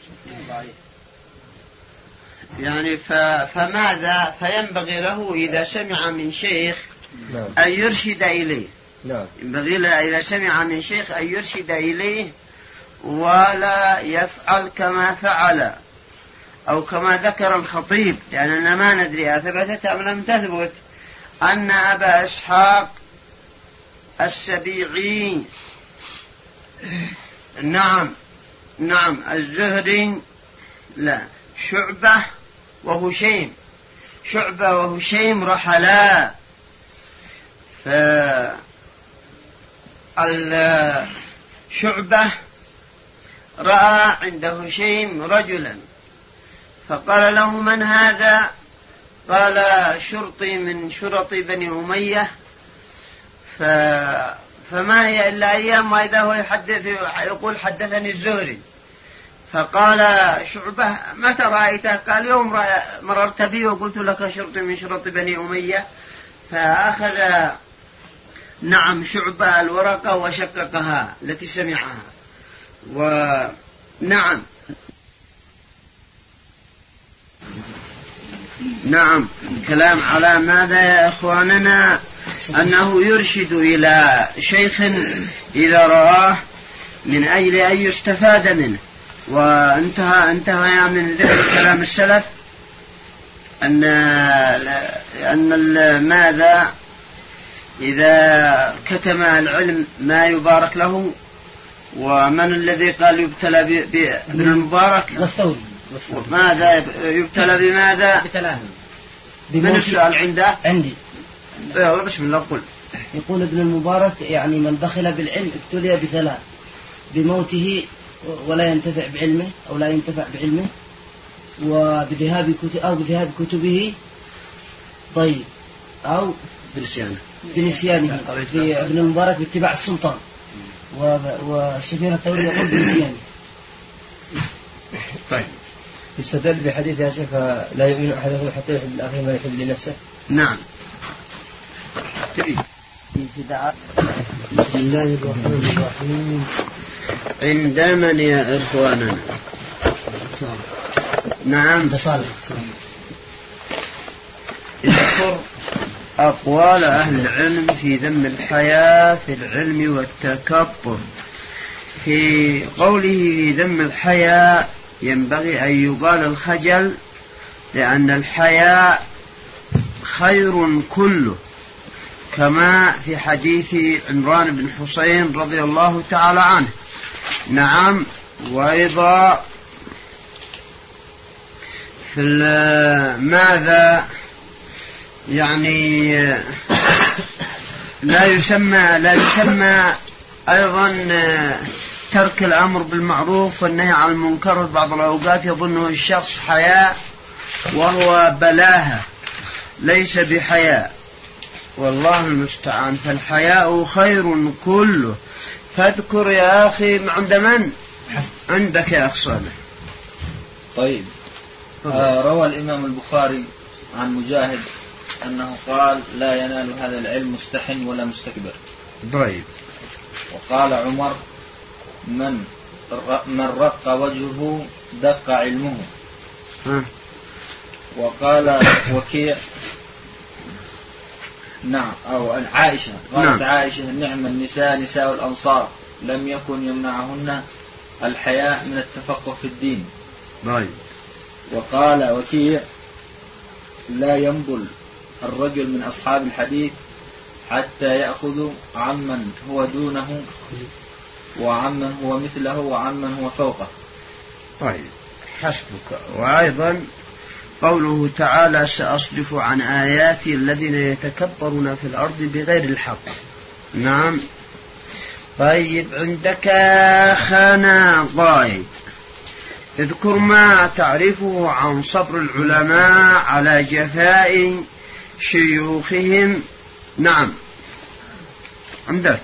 يعني فماذا فينبغي له إذا سمع من شيخ أن يرشد إليه. ينبغي له إذا سمع من شيخ أن يرشد إليه ولا يفعل كما فعل أو كما ذكر الخطيب، لأننا ما ندري أثبتت أم لم تثبت أن أبا إسحاق السبيعي نعم الزهري لا شعبة وهشيم رحلا. شعبة رأى عند هشيم رجلا فقال له من هذا؟ قال شرطي من شرط بني أمية، فما هي إلا أيام وإذا هو يقول حدثني الزهري. فقال شعبة متى رأيته؟ قال يوم مررت بي وقلت لك شرطي من شرط بني أمية. فأخذ شعبة الورقة وشققها التي سمعها. كلام على ماذا يا إخواننا؟ أنه يرشد إلى شيخ إذا رآه من أجل أن يستفاد منه. وانتهى من ذكر كلام السلف أن ماذا إذا كتم العلم ما يبارك له. ومن الذي قال يبتلى بابن المبارك؟ والثوري. ماذا يبتلى بماذا؟ من السؤال عنده؟ عندي. بسم الله قل. يقول ابن المبارك يعني من بخل بالعلم ابتلي بثلاث: بموته ولا ينتفع بعلمه أو لا ينتفع بعلمه، وبذهاب كتبه، طيب، أو بنسيانه. في ابن المبارك باتباع السلطان، وسفيان الثوري يقول بنسيانه. طيب، يستدل بحديث يا شيخ لا يؤمن أحدكم حتى يحب الآخر ما يحب لنفسه. نعم. بسم الله الرحمن الرحيم. عند من يا إخواننا؟ نعم. اذكر أقوال أهل العلم في ذم الحياء في العلم والتكبر. في قوله في ذم الحياء ينبغي أن يقال الخجل، لأن الحياء خير كله، كما في حديث عمران بن حسين رضي الله تعالى عنه. نعم. وأيضا في ماذا يعني لا يسمى أيضا ترك الأمر بالمعروف والنهي عن المنكر. بعض الأوقات يظنه الشخص حياء وهو بلاهة، ليس بحياء، والله المستعان. فالحياء خير كله. فاذكر يا أخي عند من؟ عندك يا أخ صالح. طيب. روى الإمام البخاري عن مجاهد أنه قال لا ينال هذا العلم مستحن ولا مستكبر. طيب. وقال عمر من رق وجهه دق علمه. وقال وكيع أو عائشة قالت عائشة نعم النساء نساء الأنصار لم يكن يمنعهن الحياء من التفقه في الدين. وقال وكيع لا ينبل الرجل من أصحاب الحديث حتى يأخذ عمن هو دونه وعمن هو مثله وعمن هو فوقه. طيب حسبك. وأيضا قوله تعالى سأصرف عن آياتي الذين يتكبرون في الأرض بغير الحق. نعم. طيب عندك خانا ضايد اذكر ما تعرفه عن صبر العلماء على جفاء شيوخهم. نعم عندك.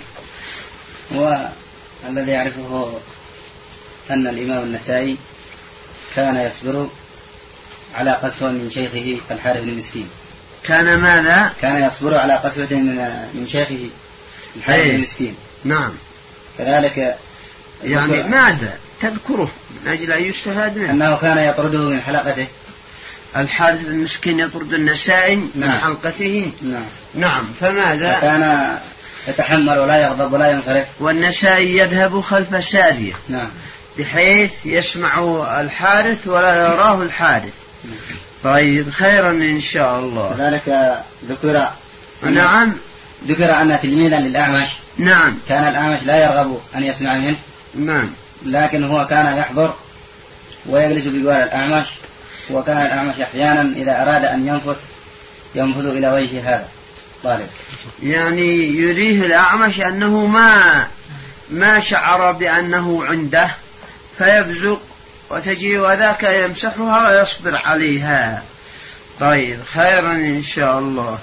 والذي يعرفه أن الإمام النسائي كان يصبر على قسوة من شيخه الحارث بن مسكين. كان ماذا؟ كان يصبر على قسوة من شيخه الحارث المسكين. نعم. كذلك يعني ماذا تذكره من أجل أن يستفاد منه؟ أنه كان يطرده من حلقته. الحارث المسكين يطرد النسائي من حلقته. نعم. فماذا؟ كان يتحمل ولا يغضب ولا ينصرف. والنسائي يذهب خلف سارية. نعم. بحيث يسمع الحارث ولا يراه الحارث. طيب خيرا إن شاء الله. كذلك ذكر نعم. ذكر أن تلميذا للأعمش. نعم. كان الأعمش لا يرغب أن يسمع منه. نعم. لكن هو كان يحضر ويجلس بجوار الأعمش، وكان الأعمش أحيانا إذا أراد أن ينفذ إلى وجه هذا طالب. يعني يريه الأعمش أنه ما شعر بأنه عنده فيبزق وتجي وذاك يمسحها ويصبر عليها. طيب خيرا إن شاء الله.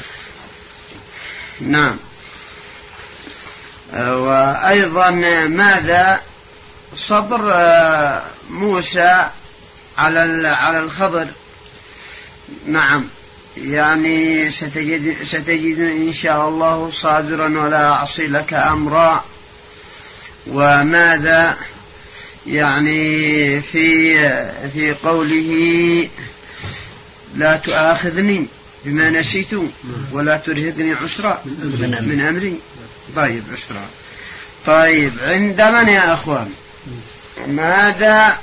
نعم. وأيضا ماذا؟ صبر موسى على الخضر. نعم. يعني ستجد إن شاء الله صابرا ولا أعصي لك أمرا. وماذا؟ يعني في قوله لا تؤاخذني بما نسيت ولا ترهقني عسرا من أمري. طيب عسرا. طيب عند من يا أخوان؟ ماذا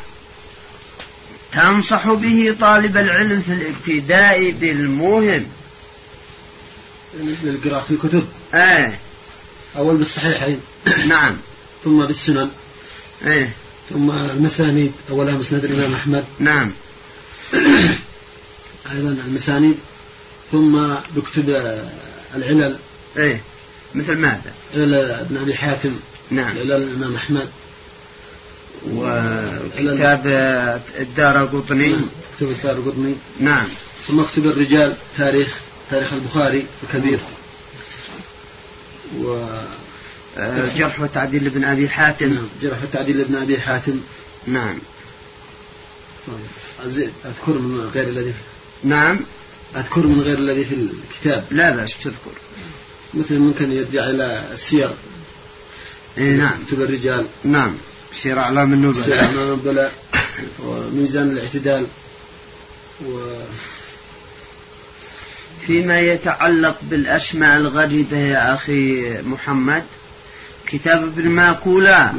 تنصح به طالب العلم في الابتداء بالمهم؟ القراءة في الكتب. أول بالصحيحين. نعم. ثم بالسنن. ثم المسانيد، أولها مسند الإمام أحمد. نعم. أيضا المسانيد. ثم بكتب العلل. مثل ماذا؟ علل ابن أبي حاتم. نعم. علل الإمام أحمد. وكتاب الدارقطني. كتاب الدارقطني. نعم. ثم كتب الرجال، تاريخ البخاري الكبير. جرح وتعديل ابن أبي حاتم. نعم. جرح وتعديل ابن أبي حاتم. نعم. أذكر من غير الذي. نعم. أذكر من غير الذي في الكتاب. لا بأس تذكر. مثل ممكن يرجع إلى السير. نعم. كتب الرجال. نعم. سير أعلام النبلاء. وميزان الاعتدال. فيما يتعلق بالأسماء الغريبة يا أخي محمد، كتاب ابن ماكولة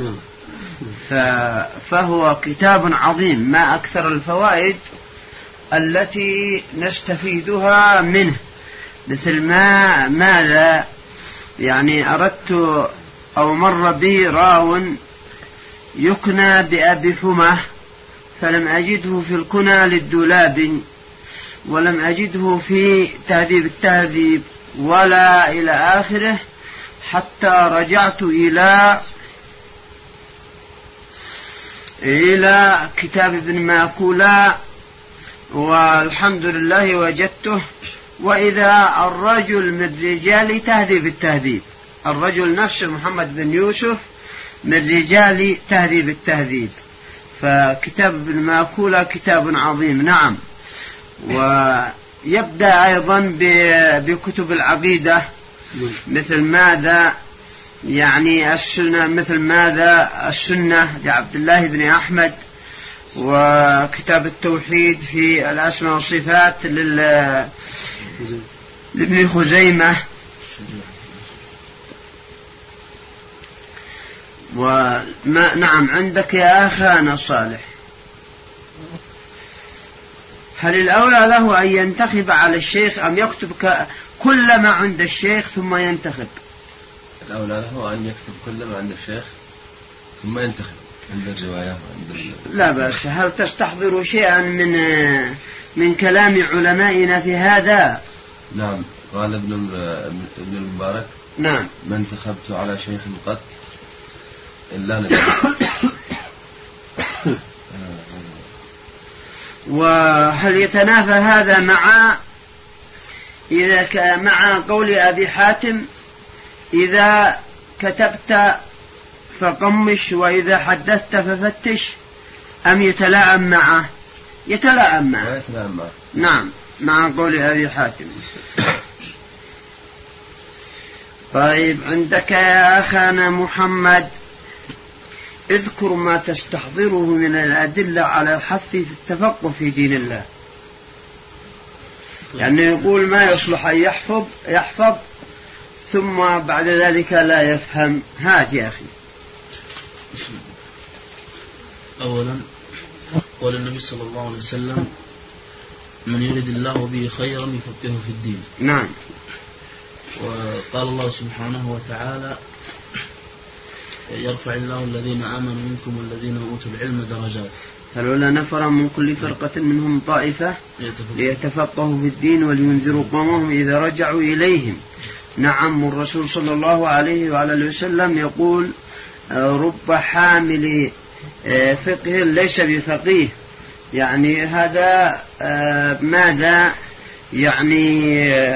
فهو كتاب عظيم، ما أكثر الفوائد التي نستفيدها منه. مثل ماذا يعني أردت أو مر بي راو يكنى بأبي حمى فلم أجده في الكنى للدولاب، ولم أجده في تهذيب التهذيب ولا إلى آخره، حتى رجعت إلى كتاب ابن ماكولة والحمد لله وجدته. وإذا الرجل من رجال تهذيب التهذيب، الرجل نفسه محمد بن يوسف من رجال تهذيب التهذيب، فكتاب ابن ماكولة كتاب عظيم. نعم. ويبدأ أيضا بكتب العقيدة، مثل ماذا يعني السنة، مثل ماذا السنة لعبد الله بن أحمد، وكتاب التوحيد في الأسماء والصفات لابن خزيمة. نعم. عندك يا أخانا صالح، هل الأولى له أن ينتخب على الشيخ أم يكتب كل ما عند الشيخ ثم ينتخب؟ الأولى له أن يكتب كل ما عند الشيخ ثم ينتخب عند الرواية لا بأس. هل تستحضر شيئا من كلام علمائنا في هذا؟ نعم. قال ابن المبارك: نعم. ما انتخبت على شيخ قط إلا نجح. وهل يتنافى هذا مع قول أبي حاتم: إذا كتبت فقمش وإذا حدثت ففتش، أم يتلائم معه؟ يتلائم معه. نعم، مع قول أبي حاتم. طيب، عندك يا أخانا محمد اذكر ما تستحضره من الأدلة على الحث في التفقه في دين الله. يعني يقول ما يصلح أن يحفظ ثم بعد ذلك لا يفهم. هات يا أخي. أولا قال النبي صلى الله عليه وسلم: من يريد الله به خيرا يفقهه في الدين. نعم. وقال الله سبحانه وتعالى: يرفع الله الذين آمنوا منكم والذين أوتوا العلم درجات. فلولا نفر من كل فرقة منهم طائفة ليتفقهوا في الدين ولينذروا قومهم إذا رجعوا إليهم. نعم، الرسول صلى الله عليه وعلى وسلم يقول: رب حامل فقه ليس بفقيه. يعني هذا ماذا يعني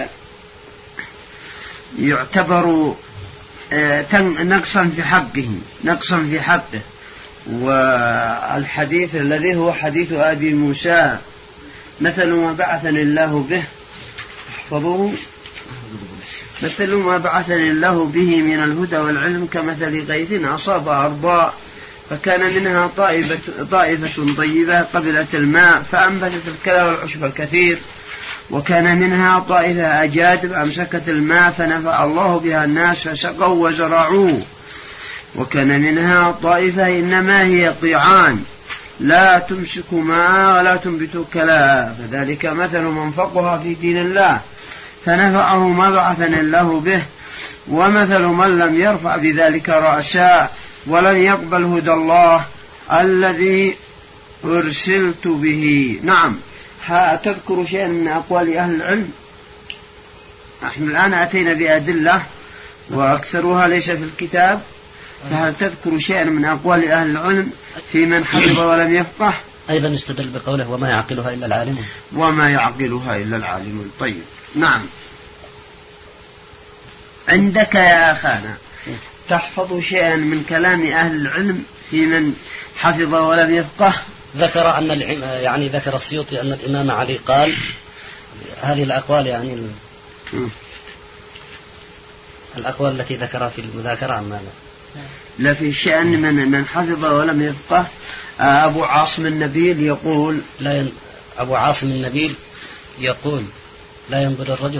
يعتبر نقصا في حقه. والحديث الذي هو حديث أبي موسى: مثل ما بعثني الله به، احفظوه، مثل ما بعثني الله به من الهدى والعلم كمثل غيث أصاب أرضا فكان منها طائفة طيبة قبلت الماء فأنبتت الكلى والعشب الكثير، وكان منها طائفة أجادب أمسكت الماء فنفع الله بها الناس فسقوا وزرعوه، وكان منها طائفة إنما هي قيعان لا تمسك ماء ولا تنبت كلى، فذلك مثل من فقه في دين الله فنفعه ما بعثني الله به، ومثل من لم يرفع بذلك رأسا ولن يقبل هدى الله الذي أرسلت به. نعم، تذكر شيئا من أقوال أهل العلم. نحن الآن أتينا بأدلة وأكثرها ليس في الكتاب، فهل تذكر شيئا من أقوال أهل العلم في من حفظ ولم يفقه؟ أيضا استدل بقوله: وما يعقلها إلا العالمون. وما يعقلها إلا العالمون. طيب، نعم. عندك يا أخانا تحفظ شيئا من كلام أهل العلم في من حفظ ولم يفقه؟ ذكر أن يعني ذكر السيوطي أن الإمام علي قال هذه الأقوال، يعني الأقوال التي ذكرها في المذاكرة عن ماذا؟ لا، في شأن من حفظ ولم يفقه. أبو عاصم النبيل يقول أبو عاصم النبيل يقول لا ينظر الرجل،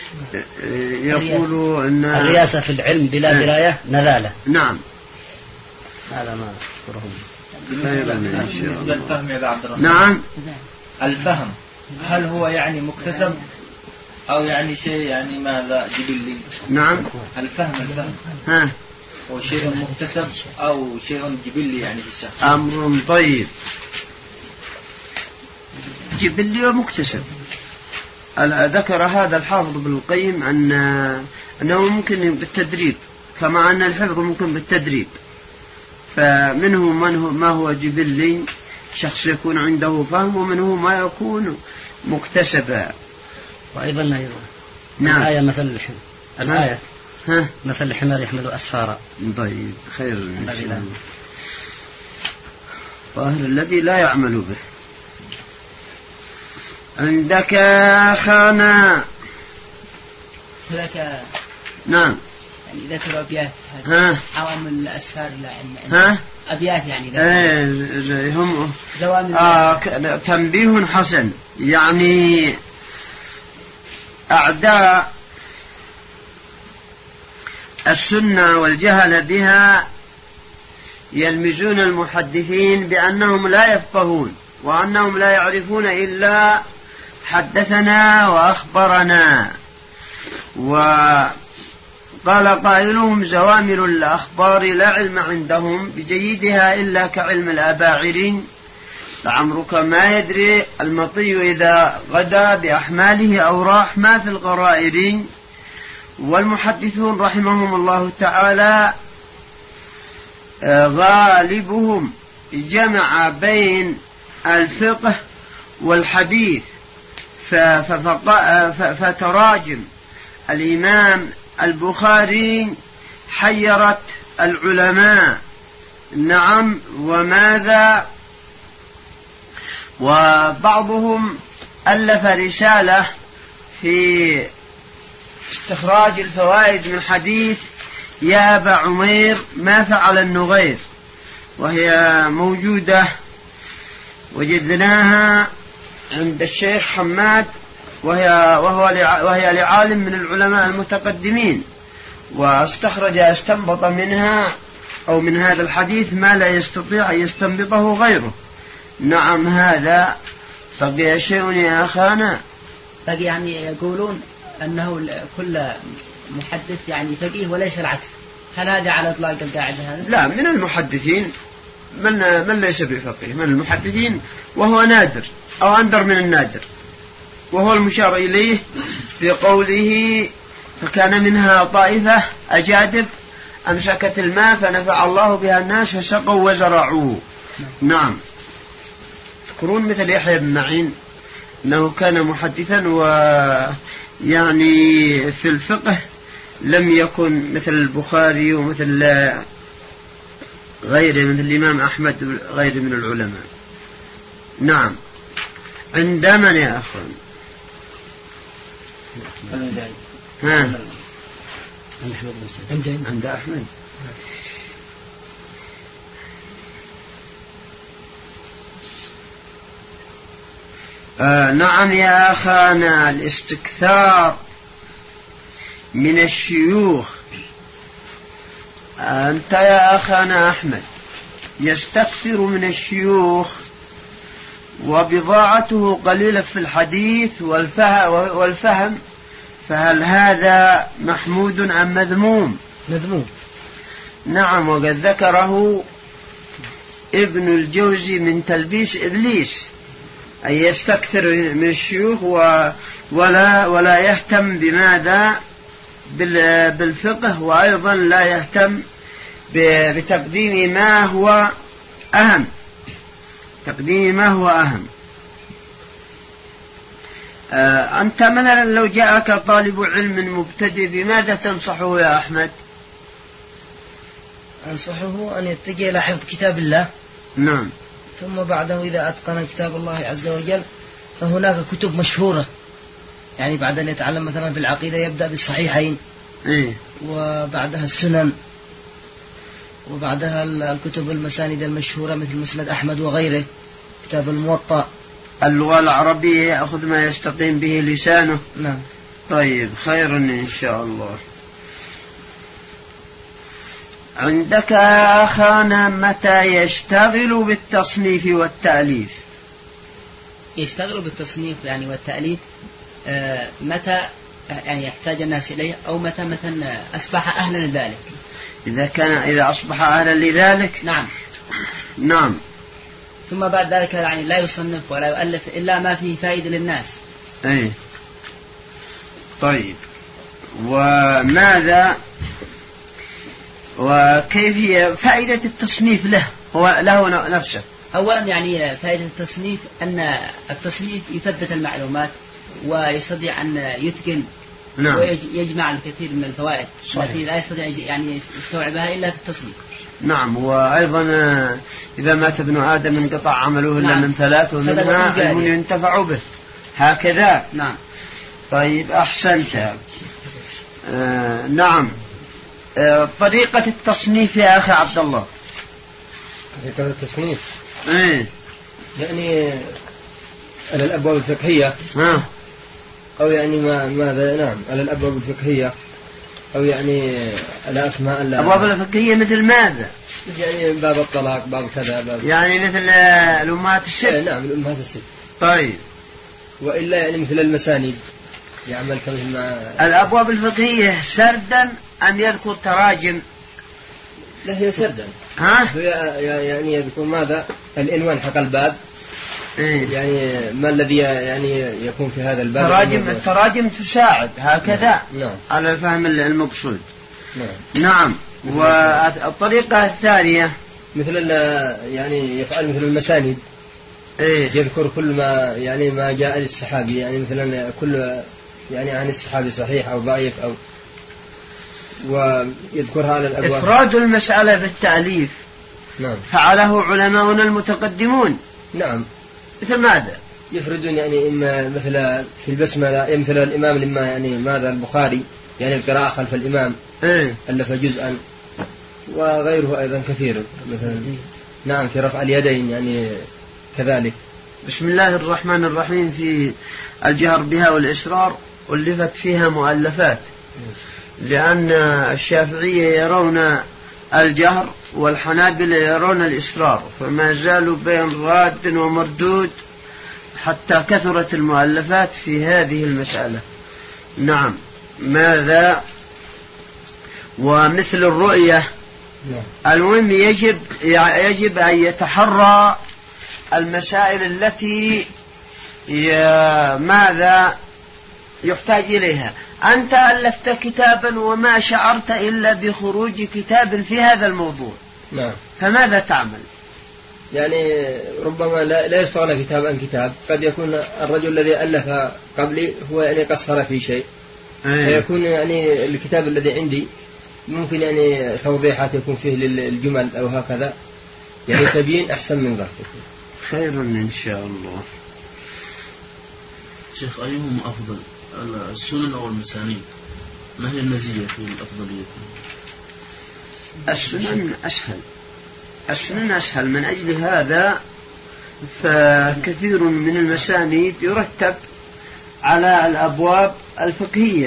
يقول أن الرياسة في العلم بلا دراية نذالة. نعم، هذا ما أذكره. بالنسبة للفهم يا عبد الرحمن. نعم، الفهم هل هو يعني مكتسب أو يعني شيء يعني ماذا جبلي؟ نعم، الفهم هو شيء مكتسب أو شيء جبلي يعني في الشخص؟ أمر طيب، جبلي ومكتسب. ذكر هذا الحافظ ابن القيم أنه ممكن بالتدريب، كما أن الحفظ ممكن بالتدريب. فمنه ما هو جبلي، شخص يكون عنده فهم، ومنه ما يكون مكتسبا. وأيضا نعم. الآية مثل الحمار يحمل أسفارا. طيب، خير إن شاء الله. ظاهر الذي لا يعمل به. عندك أخانا هناك نعم يعني ذكر أبيات عوامل الأسفار أبيات يعني هم تنبيه حسن. يعني أعداء السنة والجهل بها يلمزون المحدثين بأنهم لا يفقهون وأنهم لا يعرفون إلا حدثنا وأخبرنا. وقال قائلهم: زوامل الأخبار لا علم عندهم بجيدها إلا كعلم الأباعرين، لعمرك ما يدري المطي إذا غدا بأحماله أو راح ما في الغرائر. والمحدثون رحمهم الله تعالى غالبهم جمع بين الفقه والحديث، فتراجم الإمام البخاري حيرت العلماء. نعم، وبعضهم ألف رسالة في استخراج الفوائد من حديث يا أبا عمير ما فعل النغير، وهي موجودة وجدناها عند الشيخ حماد، وهي لعالم من العلماء المتقدمين، استنبط منها أو من هذا الحديث ما لا يستطيع أن يستنبطه غيره. نعم، هذا بقي شيء يا أخانا. بقي يعني يقولون أنه كل محدث يعني فقيه وليس العكس، هل هذا على إطلاق القاعدة هذا؟ لا، من المحدثين من ليس بفقيه، من المحدثين، وهو نادر أو أندر من النادر، وهو المشار إليه في قوله فكان منها طائفة أجادب أمسكت الماء فنفع الله بها الناس فسقوا وزرعوه. نعم. تذكرون مثل يحيى بن معين أنه كان محدثا، ويعني في الفقه لم يكن مثل البخاري ومثل غيره، مثل الإمام أحمد غيره من العلماء. نعم. عند من يا أخوان؟ عند أحمد. نعم يا أخانا، الاستكثار من الشيوخ. أنت يا أخانا أحمد يستكثر من الشيوخ وبضاعته قليلة في الحديث والفهم، فهل هذا محمود أم مذموم؟ مذموم. نعم، وقد ذكره ابن الجوزي من تلبيس إبليس، أن يستكثر من الشيوخ ولا يهتم بماذا بالفقه، وأيضا لا يهتم بتقديم ما هو أهم. أنت مثلا لو جاءك طالب علم مبتدئ بماذا تنصحه يا أحمد؟ أنصحه أن يتجه إلى حفظ كتاب الله. نعم. ثم بعده إذا أتقن كتاب الله عز وجل فهناك كتب مشهورة، يعني بعد أن يتعلم مثلا في العقيدة يبدأ بالصحيحين، وبعدها السنن، وبعدها الكتب المساند المشهورة مثل مسند أحمد وغيره، كتاب الموطأ. اللغة العربية يأخذ ما يستقيم به لسانه. نعم. طيب، خير إن شاء الله. عندك يا أخانا متى يشتغل بالتصنيف والتأليف؟ يشتغل بالتصنيف يعني والتأليف متى يعني يحتاج الناس إليه، أو متى مثلا أصبح أهلا لذلك. إذا أصبح أهلا لذلك. نعم. نعم. ثم بعد ذلك يعني لا يصنف ولا يؤلف إلا ما فيه فائدة للناس. وماذا وكيف هي فائدة التصنيف له نفسه؟ أولا يعني فائدة التصنيف أن التصنيف يثبت المعلومات ويستطيع أن يتقن. نعم. ويجمع الكثير من الفوائد التي لا يستطيع يعني يستوعبها إلا في التصنيف. نعم. وأيضا إذا مات ابن آدم انقطع عمله إلا من ثلاث، ومنها علم ينتفع به، هكذا. نعم. طيب، أحسنت. نعم. طريقة التصنيف يا أخي عبد الله. طريقة التصنيف يعني على الأبواب الفقهية، أو يعني ماذا؟ نعم، على الأبواب الفقهية، أو يعني على أسماء الأبواب الفقهية مثل ماذا؟ يعني باب الطلاق، باب كذا، باب يعني مثل الأمهات الست. نعم، الأمهات الست. طيب. وإلا يعني مثل المسانيد يعمل كمثل ما الأبواب الفقهية سردا أم يذكر تراجم؟ لا، هي سردا. يعني يذكر ماذا؟ العنوان حق الباب. يعني ما الذي يعني يكون في هذا الباب؟ التراجم تساعد هكذا. نعم. على الفهم المقصود. نعم. والطريقة الثانية مثل يعني يفعل مثل المسانيد. يذكر كل ما يعني ما جاء للصحابي، يعني مثلا كل يعني عن الصحابي صحيح أو ضعيف، أو ويذكرها على الأبواب. إفراد المسألة بالتأليف. نعم. فعله علماؤنا المتقدمون. نعم. مثل ماذا؟ يفردون يعني إما مثل في البسملة مثل الإمام لما يعني ماذا البخاري يعني القراءة خلف الإمام ألف جزءا، وغيره أيضا كثير مثلا نعم في رفع اليدين يعني كذلك. بسم الله الرحمن الرحيم في الجهر بها والإسرار ألفت فيها مؤلفات، لأن الشافعية يرون الجهر والحنابلة يرون الإسرار، فما زالوا بين راد ومردود حتى كثرت المؤلفات في هذه المسألة. نعم. ماذا ومثل الرؤية المهم يجب أن يتحرى المسائل التي ماذا يحتاج إليها. أنت ألفت كتابا وما شعرت إلا بخروج كتاب في هذا الموضوع، فماذا تعمل؟ يعني ربما لا يستغنى كتاب عن كتاب، قد يكون الرجل الذي ألف قبلي هو يعني قصر في شيء، فيكون يعني الكتاب الذي عندي ممكن يعني توضيحات يكون فيه للجمل أو هكذا، يعني تبيين أحسن من ذلك. خيرا إن شاء الله. شيخ أيهم أفضل السنن أو المسانيد؟ ما هي المزية في الأفضلية؟ السنن أسهل. من أجل هذا فكثير من المسانيد يرتب على الأبواب الفقهية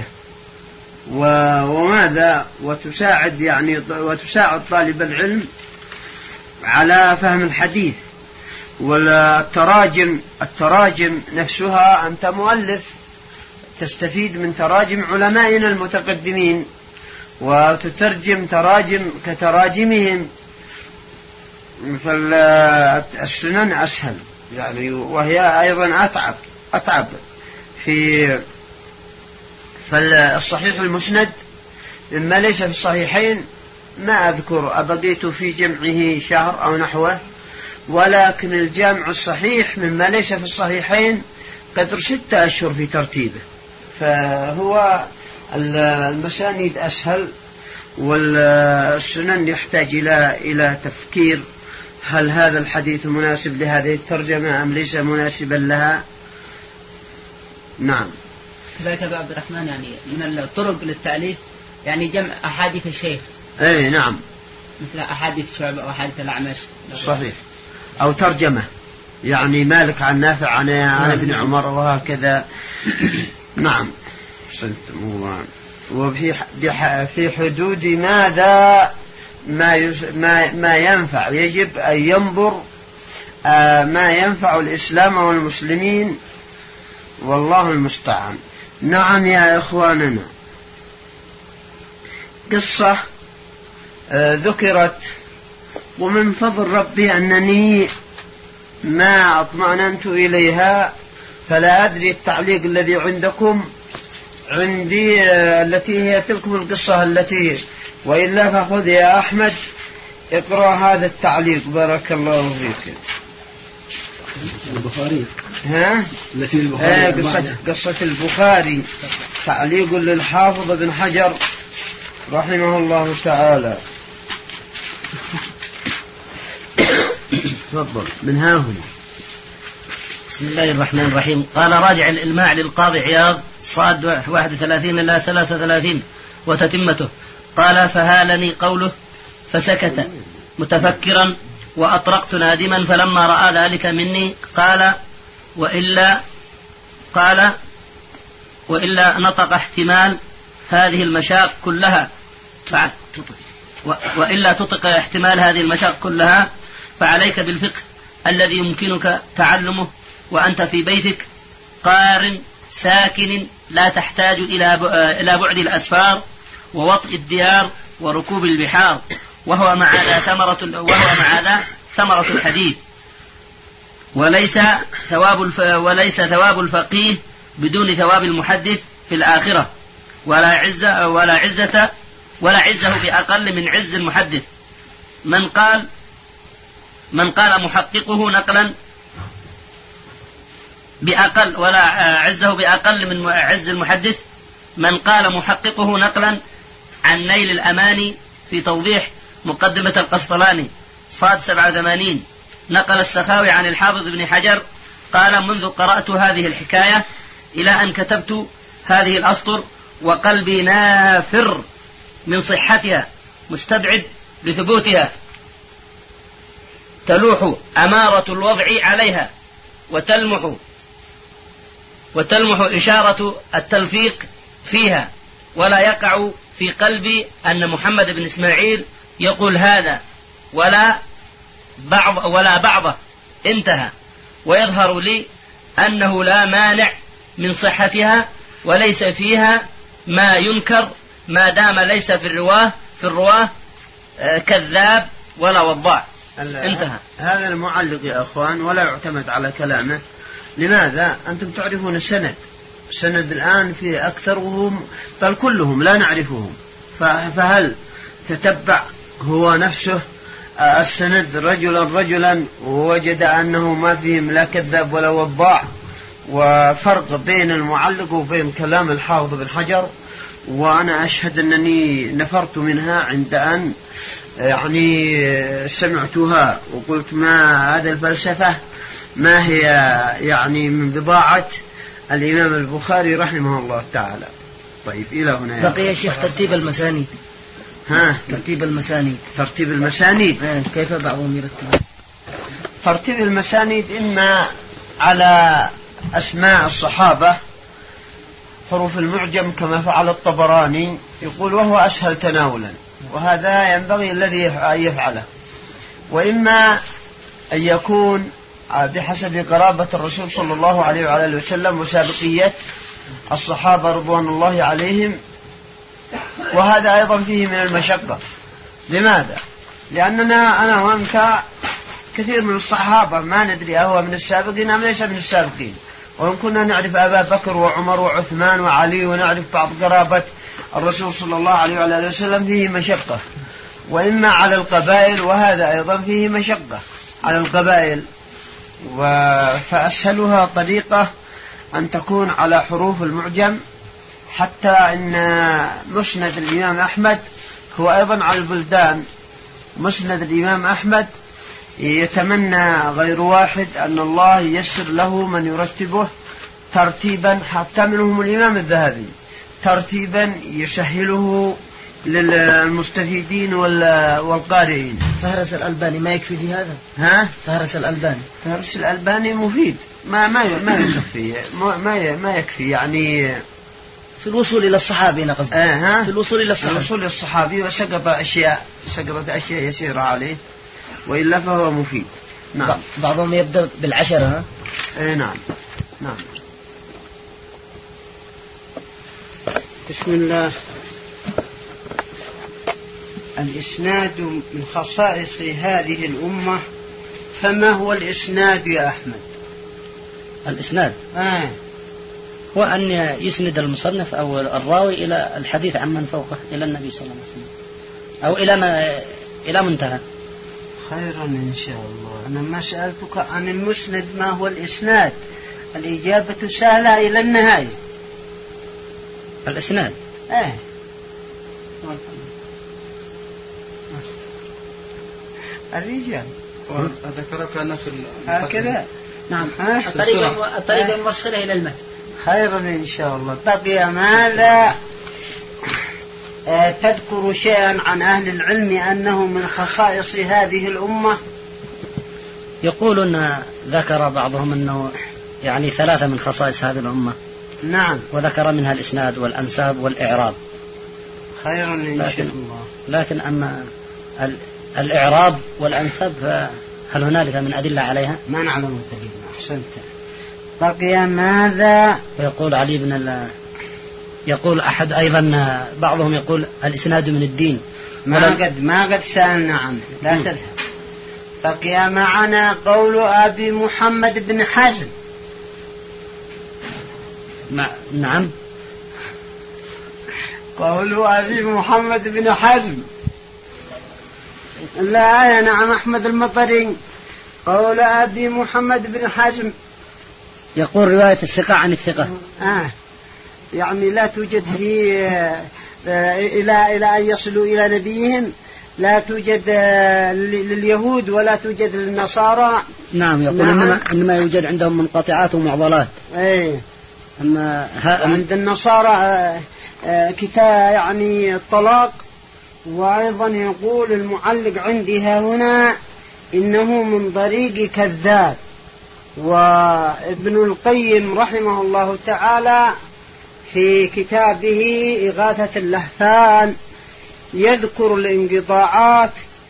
وماذا وتساعد طالب العلم على فهم الحديث. والتراجم نفسها أنت مؤلف تستفيد من تراجم علمائنا المتقدمين وتترجم تراجم كتراجمهم، فالسنن أسهل يعني، وهي أيضا أتعب فالصحيح المسند مما ليس في الصحيحين ما أذكر أبقيت في جمعه شهر أو نحوه، ولكن الجامع الصحيح مما ليس في الصحيحين قدر 6 أشهر في ترتيبه. فهو المسانيد أسهل، والسنن يحتاج إلى تفكير، هل هذا الحديث مناسب لهذه الترجمة أم ليس مناسبا لها. نعم. كذلك أبو عبد الرحمن يعني من الطرق للتأليف يعني جمع أحاديث الشيخ. نعم. مثل أحاديث شعبة أو أحاديث الأعمش. صحيح. أو ترجمة يعني مالك عن نافع عن ابن عمر وهكذا. نعم. وفي حدود ماذا ما ينفع، يجب أن ينظر ما ينفع الإسلام والمسلمين، والله المستعان. نعم يا إخواننا، قصة ذكرت ومن فضل ربي أنني ما اطمأننت إليها، فلا أدري التعليق الذي عندكم عندي التي هي تلكم القصة التي، وإلا فخذ يا أحمد اقرأ هذا التعليق بارك الله فيك. البخاري التي البخاري قصة البخاري تعليق للحافظ ابن حجر رحمه الله تعالى. تفضل من ها هنا. بسم الله الرحمن الرحيم. قال راجع الإلماع للقاضي عياض صاد 31 إلى 33 وتتمته. قال فهالني قوله فسكت متفكرا وأطرقت نادما، فلما رأى ذلك مني قال وإلا نطق احتمال هذه المشاق كلها وإلا تطق احتمال هذه المشاق كلها فعليك بالفقه الذي يمكنك تعلمه وأنت في بيتك قار ساكن لا تحتاج إلى بعد الأسفار ووطئ الديار وركوب البحار، وهو مع ذا ثمرة الحديث، وليس ثواب الفقيه بدون ثواب المحدث في الآخرة، ولا عزة بأقل من عز المحدث. من قال محققه نقلا بأقل ولا عزه بأقل من عز المحدث. من قال محققه نقلا عن نيل الأماني في توضيح مقدمة القسطلاني صاد 87. نقل السخاوي عن الحافظ بن حجر قال منذ قرأت هذه الحكاية إلى أن كتبت هذه الأسطر وقلبي نافر من صحتها مستبعد لثبوتها، تلوح أمارة الوضع عليها وتلمح إشارة التلفيق فيها، ولا يقع في قلبي أن محمد بن إسماعيل يقول هذا ولا بعضه، انتهى. ويظهر لي أنه لا مانع من صحتها وليس فيها ما ينكر ما دام ليس في الرواه كذاب ولا وضاع. انتهى. هذا المعلق يا أخوان ولا يعتمد على كلامه. لماذا؟ أنتم تعرفون السند الآن في أكثرهم بل كلهم لا نعرفهم، فهل تتبع هو نفسه السند رجلا ووجد أنه ما فيهم لا كذاب ولا وضاع؟ وفرق بين المعلق وبين كلام الحافظ بن حجر، وأنا أشهد أنني نفرت منها عند أن سمعتها وقلت ما هذا الفلسفة ما هي من بضاعة الإمام البخاري رحمه الله تعالى. طيب إلى هنا بقي يا شيخ ترتيب المسانيد. ترتيب المسانيد كيف بعضهم يرتب ترتيب المسانيد؟ إما على أسماء الصحابة حروف المعجم كما فعل الطبراني، يقول وهو أسهل تناولا، وهذا ينبغي الذي يفعله. وإما أن يكون بحسب قرابة الرسول صلى الله عليه وعلى وسلم وسابقية الصحابة رضوان الله عليهم، وهذا أيضا فيه من المشقة. لماذا؟ لأننا أنا وأنت كثير من الصحابة ما ندري أهو من السابقين أم ليس من السابقين، وإن كنا نعرف أبا بكر وعمر وعثمان وعلي ونعرف بعض قرابة الرسول صلى الله عليه وعلى وسلم فيه مشقة. وإما على القبائل، وهذا أيضا فيه مشقة على القبائل. فأسهلها طريقة أن تكون على حروف المعجم، حتى أن مسند الإمام أحمد هو أيضا على البلدان. مسند الإمام أحمد يتمنى غير واحد أن الله ييسر له من يرتبه ترتيبا، حتى منهم الإمام الذهبي، ترتيبا يسهله للمستفيدين والقارئين. فهرس الألباني ما يكفي في هذا؟ فهرس الألباني مفيد، ما يكفي، ما يكفي في الوصول إلى الصحابي نقصد. في الوصول إلى الصحابي وسقط أشياء يسيرة عليه، وإلا فهو مفيد. نعم. بعضهم يبدأ بالعشرة. نعم. بسم الله. الإسناد من خصائص هذه الأمة، فما هو الإسناد يا أحمد؟ الإسناد هو أن يسند المصنف أو الراوي إلى الحديث عمن فوقه إلى النبي صلى الله عليه وسلم، أو إلى منتهى. خيرا إن شاء الله. أنا ما سألتك عن المسند ما هو الإسناد، الإجابة سهلة إلى النهاية. الإسناد الرجال ذكرك أنا في هكذا. نعم. الطريقة موصلة إلى المتن. خيرا إن شاء الله. بقي ماذا تذكر شيئا عن أهل العلم أنه من خصائص هذه الأمة؟ يقولون ذكر بعضهم أنه 3 من خصائص هذه الأمة. نعم. وذكر منها الإسناد والأنساب والإعراب. خيرا إن شاء الله. لكن أما الإعراب والأنساب هل هنالك من أدلة عليها؟ ما نعلم الدليل. أحسنت. بقي ماذا؟ ويقول علي بن يقول أحد أيضا، بعضهم يقول الإسناد من الدين. ما قد سألنا عنه، لا تذهب. بقي معنا قول أبي محمد بن حزم. نعم. قول أبي محمد بن حزم. لا نعم أحمد المطري. قول أبي محمد بن حزم يقول رواية الثقة عن الثقة. لا توجد فيه إلى أن يصلوا إلى نبيهم لا توجد لليهود ولا توجد للنصارى. نعم يقول نعم. إنما يوجد عندهم منقطعات ومعضلات. ايه أما عند النصارى كتاب يعني الطلاق. وأيضا يقول المعلق عندي هنا إنه من طريق كذاب. وابن القيم رحمه الله تعالى في كتابه إغاثة اللهفان يذكر الانقطاعات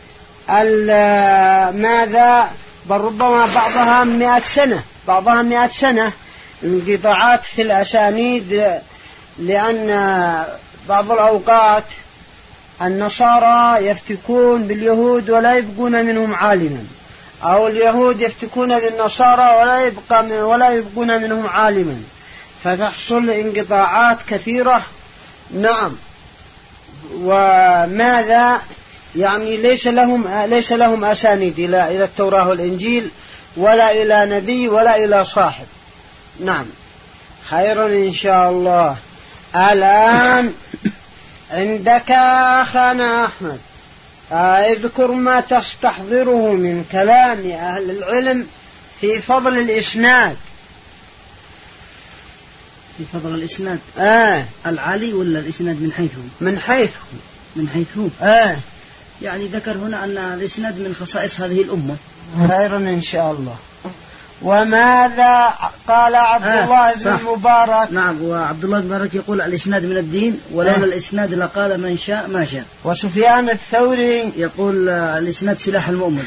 ماذا بل ربما بعضها 100 سنة انقطاعات في الأسانيد، لأن بعض الأوقات النصارى يفتكون باليهود ولا يبقون منهم عالما، أو اليهود يفتكون بالنصارى ولا يبقون منهم عالما، فتحصل انقطاعات كثيرة. نعم. وماذا يعني ليس لهم أسانيد إلى التوراة والإنجيل ولا إلى نبي ولا إلى صاحب. نعم. خيرا إن شاء الله. الآن عندك أخانا أحمد اذكر ما تستحضره من كلام أهل العلم في فضل الإسناد. في فضل الإسناد العالي ولا الإسناد من حيث يعني ذكر هنا أن الإسناد من خصائص هذه الأمة. خيرا إن شاء الله. وماذا قال عبد الله بن المبارك؟ نعم. وعبد الله بن المبارك يقول الإسناد من الدين، ولولا الإسناد لقال من شاء ما شاء. وسفيان الثوري يقول الإسناد سلاح المؤمن.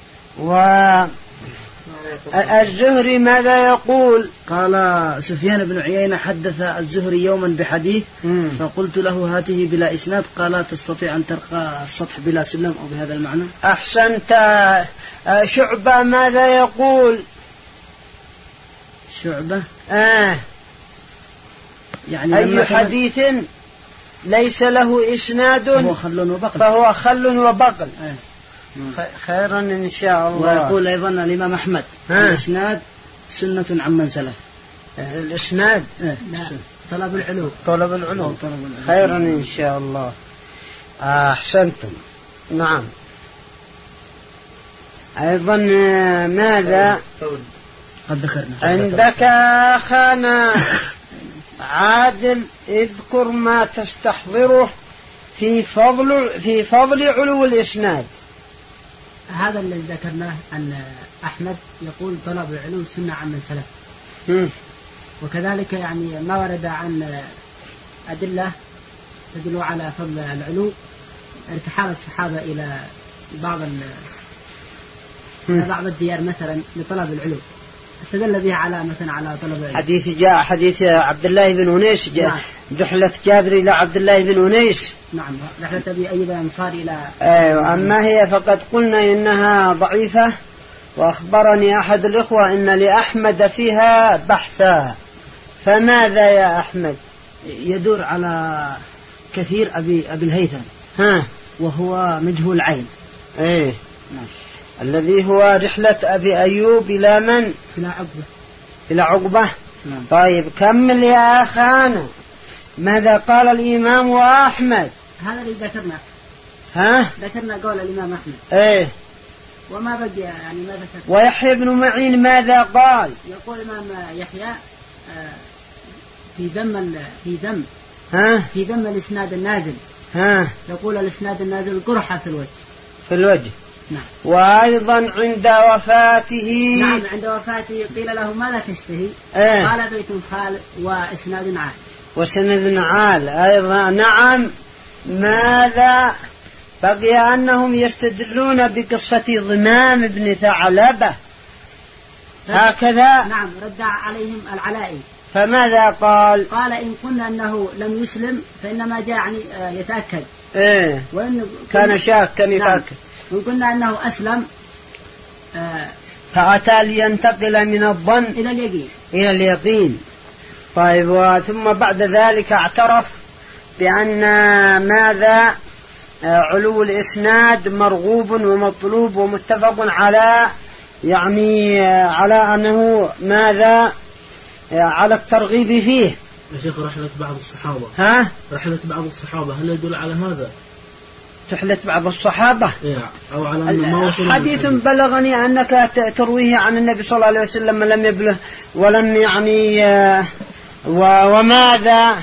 الزهري ماذا يقول؟ قال سفيان بن عيينة حدث الزهري يوما بحديث فقلت له هاته بلا إسناد، قال تستطيع أن ترقى السطح بلا سلم، أو بهذا المعنى. أحسنت. شعبة ماذا يقول؟ شعبة يعني أي حديث ليس له إسناد فهو خل وبقل. خيرا إن شاء الله. ويقول أيضا الإمام أحمد الإسناد سنة عمن سلف. الإسناد طلب العلوم. خيرا إن شاء الله. أحسنتم. نعم. أيضا ماذا قد ذكرنا عندك أخانا عادل اذكر ما تستحضره في فضل علو الإسناد. هذا الذي ذكرناه أن أحمد يقول طلب العلو سنة عمن سلف. وكذلك يعني ما ورد عن أدلة تدل على فضل العلو، ارتحال الصحابة إلى بعض الديار مثلا لطلب العلو، استدل بها على مثلا على طلب العلم. حديث عبد الله بن أنيس رحلة جابر إلى عبد الله بن أنيس. نعم. رحلة أبي أيوب الأنصاري إلى أما هي فقد قلنا إنها ضعيفة، وأخبرني أحد الإخوة إن لأحمد فيها بحثا. فماذا يا أحمد؟ يدور على كثير أبي الهيثم وهو مجهول عين. نعم. الذي هو رحلة أبي أيوب إلى من؟ إلى عقبة. نعم. طيب كمل يا أخانا. ماذا قال الإمام وأحمد؟ هذا اللي ذكرنا. ذكرنا قول الإمام أحمد. وما بقي يعني ما ذكر. ويحيى بن معين ماذا قال؟ يقول الإمام يحيى في ذم الإسناد النازل. يقول الإسناد النازل قرحة في الوجه. نعم. وأيضا عند وفاته. نعم. عند وفاته قيل له ماذا تشتهي؟ قال بيت خال وإسناد عال. وسند عال أيضا. نعم. ماذا بقي؟ أنهم يستدلون بقصة ضمام بن ثعلبة هكذا. نعم. رد عليهم العلائي. فماذا قال؟ قال إن قلنا أنه لم يسلم فإنما جاء يعني يتأكد. وإن كان شاكا يتأكد. وإن قلنا أنه أسلم فأتى لينتقل من الظن إلى اليقين. طيب. ثم بعد ذلك اعترف بأن ماذا علو الإسناد مرغوب ومطلوب ومتفق على يعني على أنه ماذا على الترغيب فيه. يا شيخ رحلة بعض الصحابة. رحلة بعض الصحابة هل يدل على هذا؟ رحلة بعض الصحابة أو على أن ما وصل حديث بلغني أنك ترويه عن النبي صلى الله عليه وسلم لم يبلغ ولم يعني وماذا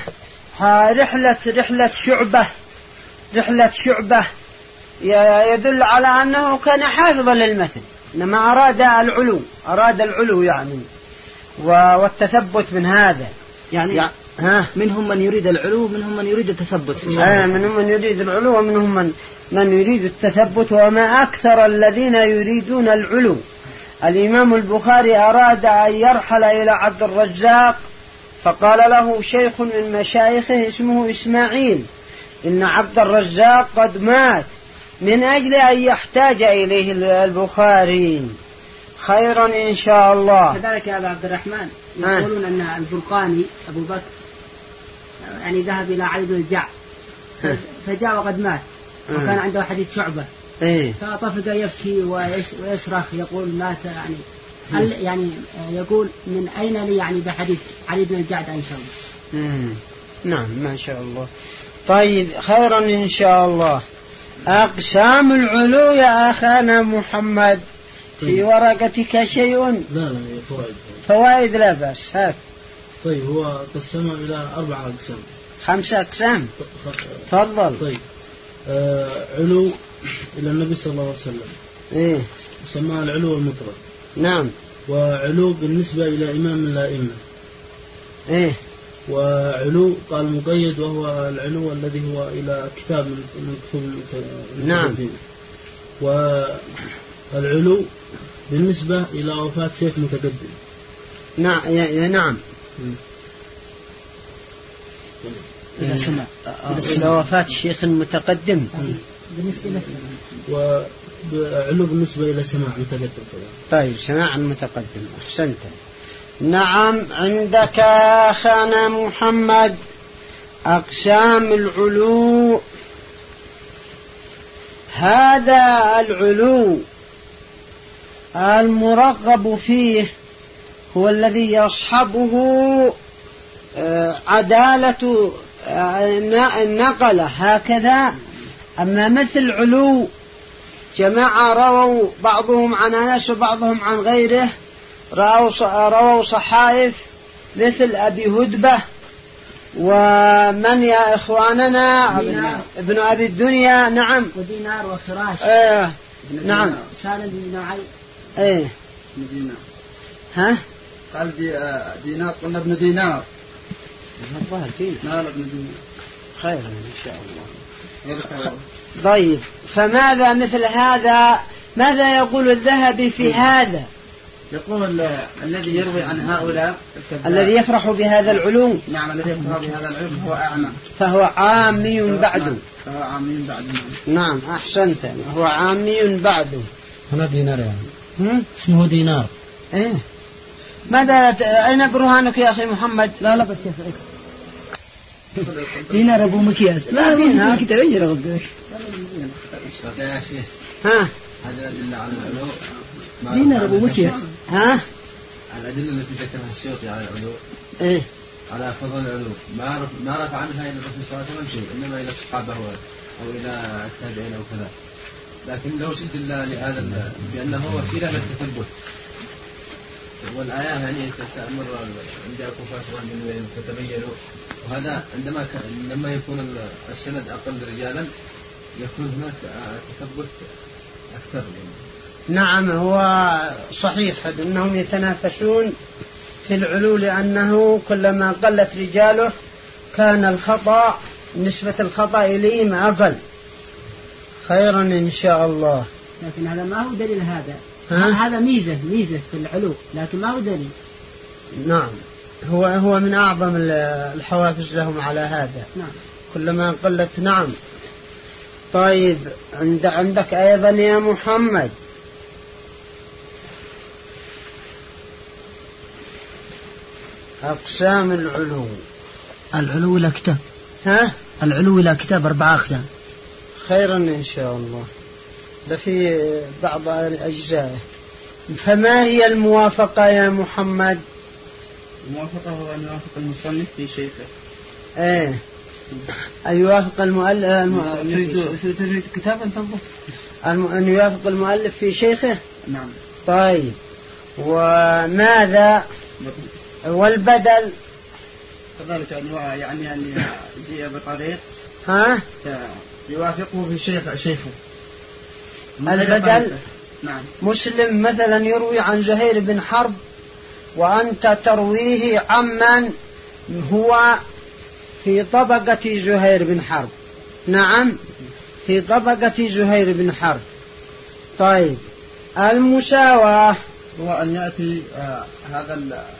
رحلة شعبة يدل على أنه كان حافظا للمتن، إنما أراد العلو يعني والتثبت من هذا يعني منهم من يريد العلو ومنهم من يريد التثبت. منهم من يريد العلو ومنهم من يريد التثبت. وما أكثر الذين يريدون العلو. الإمام البخاري أراد أن يرحل إلى عبد الرزاق فقال له شيخ من مشايخه اسمه إسماعيل إن عبد الرزاق قد مات من أجل أن يحتاج إليه البخاري. خيرا إن شاء الله. كذلك يا أبا عبد الرحمن يقولون أن البرقاني أبو بكر يعني ذهب إلى علي بن الجعد فجاء وقد مات وكان عنده حديث شعبة فطفق يبكي ويصرخ يقول مات يعني هل يعني يقول من أين لي يعني بحديث علي بن الجعد عن شعبة. نعم ما شاء الله. طيب خيرا إن شاء الله. أقسام العلو يا أخانا محمد في ورقتك شيء؟ لا فوائد لا بأس هات. طيب هو قسمه إلى 4 أقسام 5 أقسام. تفضل. طيب علو إلى النبي صلى الله عليه وسلم سماه العلو المطلق. نعم. وعلو بالنسبة إلى إمام من الأئمة. وعلو قال مقيد وهو العلو الذي هو إلى كتاب من كتب. نعم. والعلو بالنسبة إلى وفاة شيخ متقدم. نعم. إلى وفاة شيخ متقدم. وعلو بالنسبة إلى سماع متقدم. طيب سماع متقدم أحسنت. نعم عندك أخانا محمد أقسام العلو. هذا العلو المرغب فيه هو الذي يصحبه عدالة النقلة هكذا. أما مثل علو جماعة رووا بعضهم عن أنس وبعضهم عن غيره رووا صحائف مثل أبي هدبة ومن يا إخواننا ابن أبي الدنيا. نعم. ودينار وفراش. نعم. سالم بن نعيم. ها قال دينار قلنا ابن دينار. لا ابن دينار. خير إن شاء الله. طيب فماذا مثل هذا ماذا يقول الذهبي في هذا؟ يقول الذي يروي عن هؤلاء الذي يفرح بهذا العلوم. نعم الذي يفرح بهذا العلوم هو أعمى فهو عامي بعده. فهو عامي بعده. نعم أحسنت. هو عامي بعده. هنا دينار يعني اسمه دينار. ماذا أين برهانك يا أخي محمد؟ لا بس يا أخي دينار أبو مكياس. لا دينار كتاب يجرى غبش. هذا الأدلة على العلو. دينار أبو مكياس. الأدلة التي ذكرها السيوطي على العلو. على فضل العلو ما رفع عنها إلى الرسول صلى الله عليه وسلم شيء إنما إلى الصحابة أو إلى التابعين أو كذا. لكن لو استدل لهذا بأنه وسيلة للتثبت والآية يعني تأمر عند الكفار من تتبينوا. وهذا عندما يكون السند أقل رجالا يكون هناك تثبت أكثر. نعم هو صحيح أنهم يتنافسون في العلو لأنه كلما قلت رجاله كان الخطأ نسبة الخطأ إليهم أقل. خيرا إن شاء الله. لكن هذا ما هو دليل هذا ميزة في العلو لكن ما هو دليل. نعم هو من أعظم الحوافز لهم على هذا. نعم. كلما قلت. نعم. طيب عندك أيضا يا محمد أقسام العلو. العلو إلى كتاب. العلو إلى كتاب 4 أقسام. خيرا إن شاء الله. ده في بعض الأجزاء. فما هي الموافقة يا محمد؟ الموافقة هو أن يوافق المصنف في شيخه. أن يوافق المؤلف في كتاب أن يوافق المؤلف في شيخه. نعم. طيب، وماذا والبدل؟ كذلك يعني أن يجيء بطريق يوافقه في شيخه. البدل. نعم. مسلم مثلا يروي عن زهير بن حرب وأنت ترويه عمن هو في طبقة زهير بن حرب. نعم، في طبقة زهير بن حرب. طيب، المساواة هو أن يأتي هذا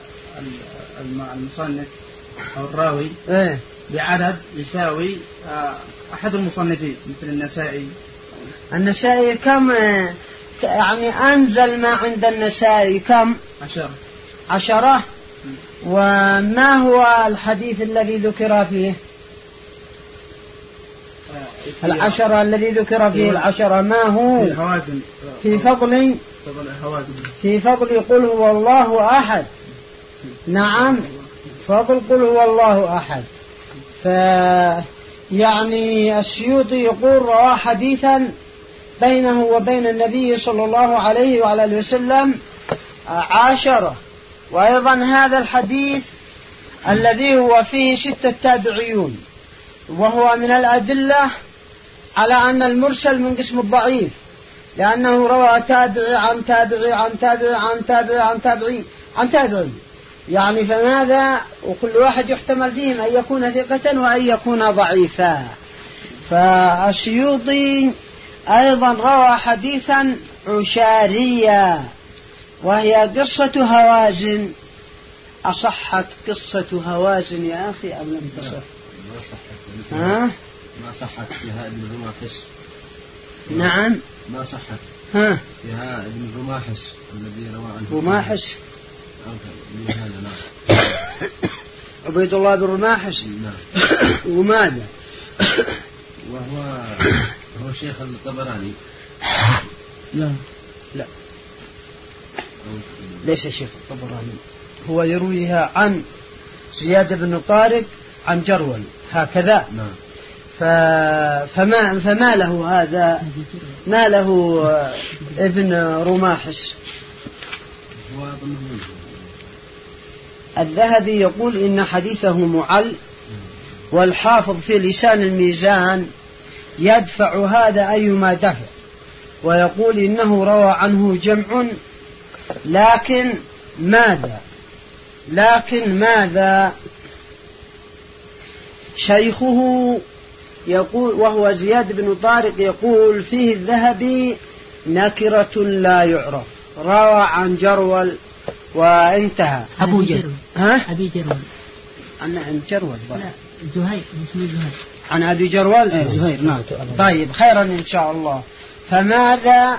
المصنف أو الراوي بعدد يساوي أحد المصنفين مثل النسائي كم يعني أنزل ما عند النسائي كم؟ 10. وما هو الحديث الذي ذكر فيه 10 الذي ذكر فيه 10 ما هو؟ في فضل قل هو الله أحد. نعم، فضل قل هو الله أحد. يعني السيوطي يقول روى حديثا بينه وبين النبي صلى الله عليه وعلى آله وسلم 10. وأيضا هذا الحديث الذي هو فيه 6 تابعيون، وهو من الأدلة على أن المرسل من قسم الضعيف، لأنه روى تابعي عن تابعي عن تابعي عن تابعي عن تابعي عن تابعي، يعني فماذا؟ وكل واحد يحتمل فيهم أن يكون ثقة وأن يكون ضعيفا. فالسيوطي أيضا روى حديثا عشاريا وهي قصة هوازن. أصحت قصة هوازن يا أخي أم لم تصح؟ ما صحت فيها ابن رماحس. نعم، ما صحت فيها ابن رماحس الذي روى عنه رماحس عبيد الله بن رماحس. وماذا؟ وهو شيخ الطبراني. لا ليس شيخ الطبراني، هو يرويها عن زياد بن طارق عن جرول هكذا. فما له هذا؟ ما له ابن رماحس؟ الذهبي يقول إن حديثه معل، والحافظ في لسان الميزان يدفع هذا أيما دفع، ويقول إنه روى عنه جمع، لكن ماذا شيخه يقول، وهو زياد بن طارق، يقول فيه الذهبي نكرة لا يعرف، روى عن جرول وانتهى. أبو جرول. أبي جرول. عن جرول. لا، زهير، اسمه زهير. عن أبي جرول. زهير. نعم. طيب، خيرا إن شاء الله. فماذا؟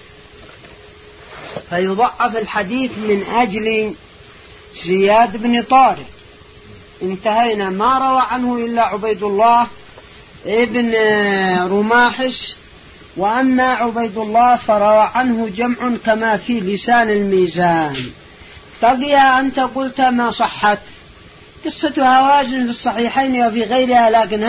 فيضعف الحديث من أجل زياد بن طارق. انتهينا. ما روى عنه إلا عبيد الله ابن رماحس، وأما عبيد الله فروى عنه جمع كما في لسان الميزان. تقيا أنت قلت ما صحت قصة هوازن في الصحيحين وفي غيرها، لكن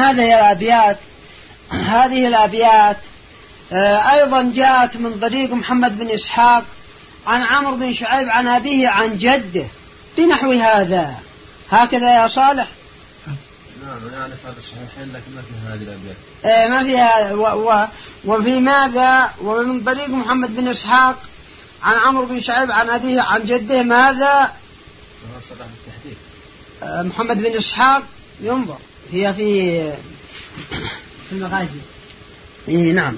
هذه الأبيات أيضا جاءت من طريق محمد بن إسحاق عن عمرو بن شعيب عن أبيه عن جده بنحو هذا. هكذا يا صالح؟ نعم، نعرف هذا الصحيحين لكن ما في هذه الأبيات. ما فيها. وفي ماذا؟ ومن طريق محمد بن إسحاق عن عمرو بن شعيب عن أبيه عن جده ماذا؟ محمد بن إسحاق ينظر، هي في المغازي. نعم.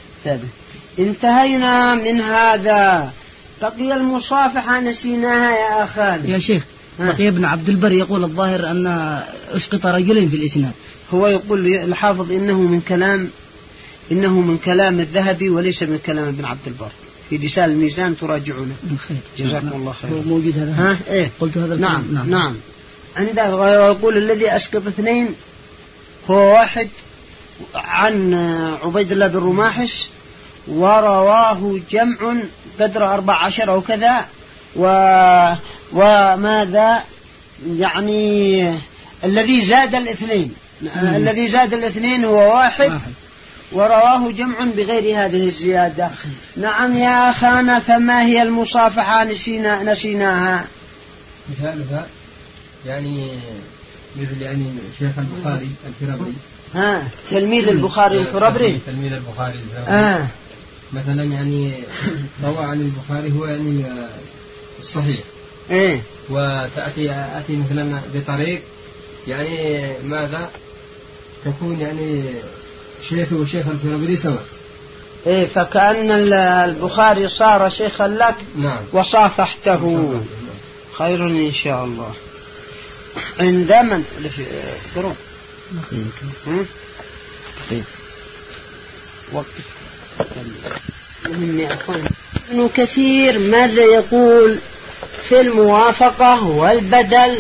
انتهينا من هذا. بقي المصافحة نسيناها يا أخان. يا شيخ، بقي ابن عبد البر يقول الظاهر أن أسقط رجلين في الإسناد. هو يقول الحافظ إنه من كلام الذهبي وليس من كلام ابن عبد البر. في لسان الميزان تراجعونه. جزاكم الله خير. هو موجود هذا؟ قلت هذا. نعم. عندما يقول الذي أسقط 2 هو واحد عن عبيد الله بن رماحس، ورواه جمع قدر 14 أو كذا، وماذا يعني الذي زاد 2 الذي زاد الاثنين هو واحد ورواه جمع بغير هذه الزيادة. نعم يا أخانا، فما هي المصافحة؟ نسيناها. مثالها يعني مثل يعني شيخ البخاري الفرابري، تلميذ البخاري الفرابري، تلميذ البخاري الفرابري مثلا يعني روى عن البخاري هو يعني الصحيح، وتأتي مثلا بطريق يعني ماذا تكون يعني شيخ وشيخ الفرابري سواء، فكأن البخاري صار شيخا لك. نعم. وصافحته. خير إن شاء الله. عند من قرون وقت مهم يا أخوان. ابن كثير ماذا يقول في الموافقة والبدل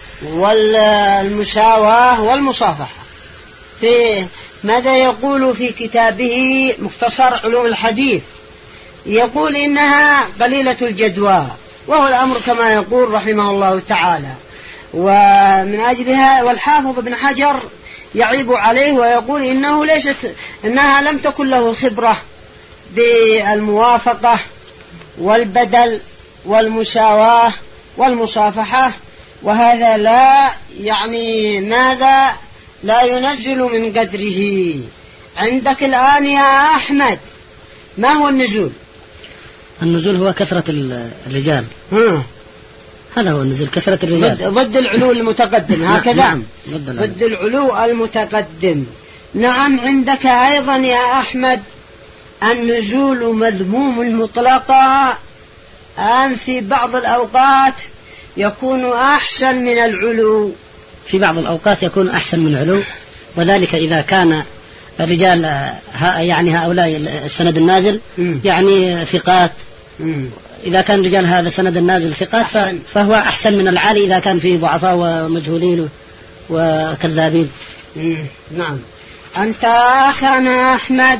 والمساواة والمصافحة؟ ماذا يقول في كتابه مختصر علوم الحديث؟ يقول إنها قليلة الجدوى، وهو الأمر كما يقول رحمه الله تعالى. ومن أجلها والحافظ ابن حجر يعيب عليه ويقول إنها لم تكن له خبرة بالموافقة والبدل والمساواة والمصافحة، وهذا لا يعني ماذا لا ينزل من قدره. عندك الآن يا أحمد ما هو النزول؟ النزول هو كثرة الرجال. هذا هو النزول، كثرة الرجال ضد العلو المتقدم. هكذا. نعم. ضد العلو المتقدم. نعم. عندك أيضا يا أحمد النزول مذموم مطلقا، في بعض الأوقات يكون أحسن من العلو. في بعض الأوقات يكون أحسن من العلو، وذلك إذا كان الرجال يعني هؤلاء السند النازل يعني ثقات. إذا كان رجال هذا السند النازل ثقات فهو أحسن من العالي إذا كان فيه ضعفاء ومجهولين وكذابين. نعم. أنت أخانا أحمد،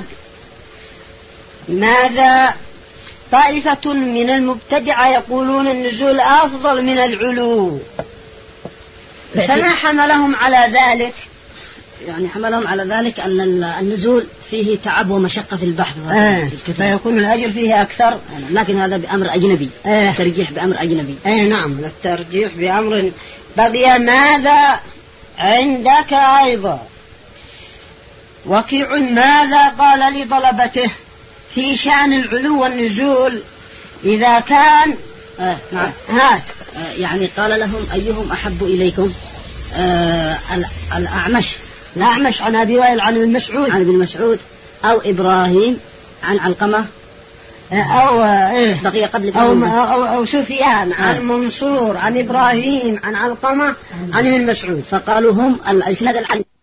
ماذا طائفة من المبتدعة يقولون النزول أفضل من العلو، فما حملهم على ذلك؟ يعني حملهم على ذلك أن النزول فيه تعب ومشقة في البحث، فيكون الأجر فيه أكثر، لكن هذا بأمر أجنبي. الترجيح بأمر أجنبي. نعم. الترجيح بأمر. بقي ماذا عندك أيضا؟ وكيع ماذا قال لطلبته في شأن العلو والنزول إذا كان يعني قال لهم أيهم أحب إليكم؟ الأعمش عن أبي وائل عن ابن مسعود أو إبراهيم عن علقمة أو بقي قبل أو سفيان عن منصور عن إبراهيم عن علقمة عن ابن مسعود. فقالوا هم الإسناد العلي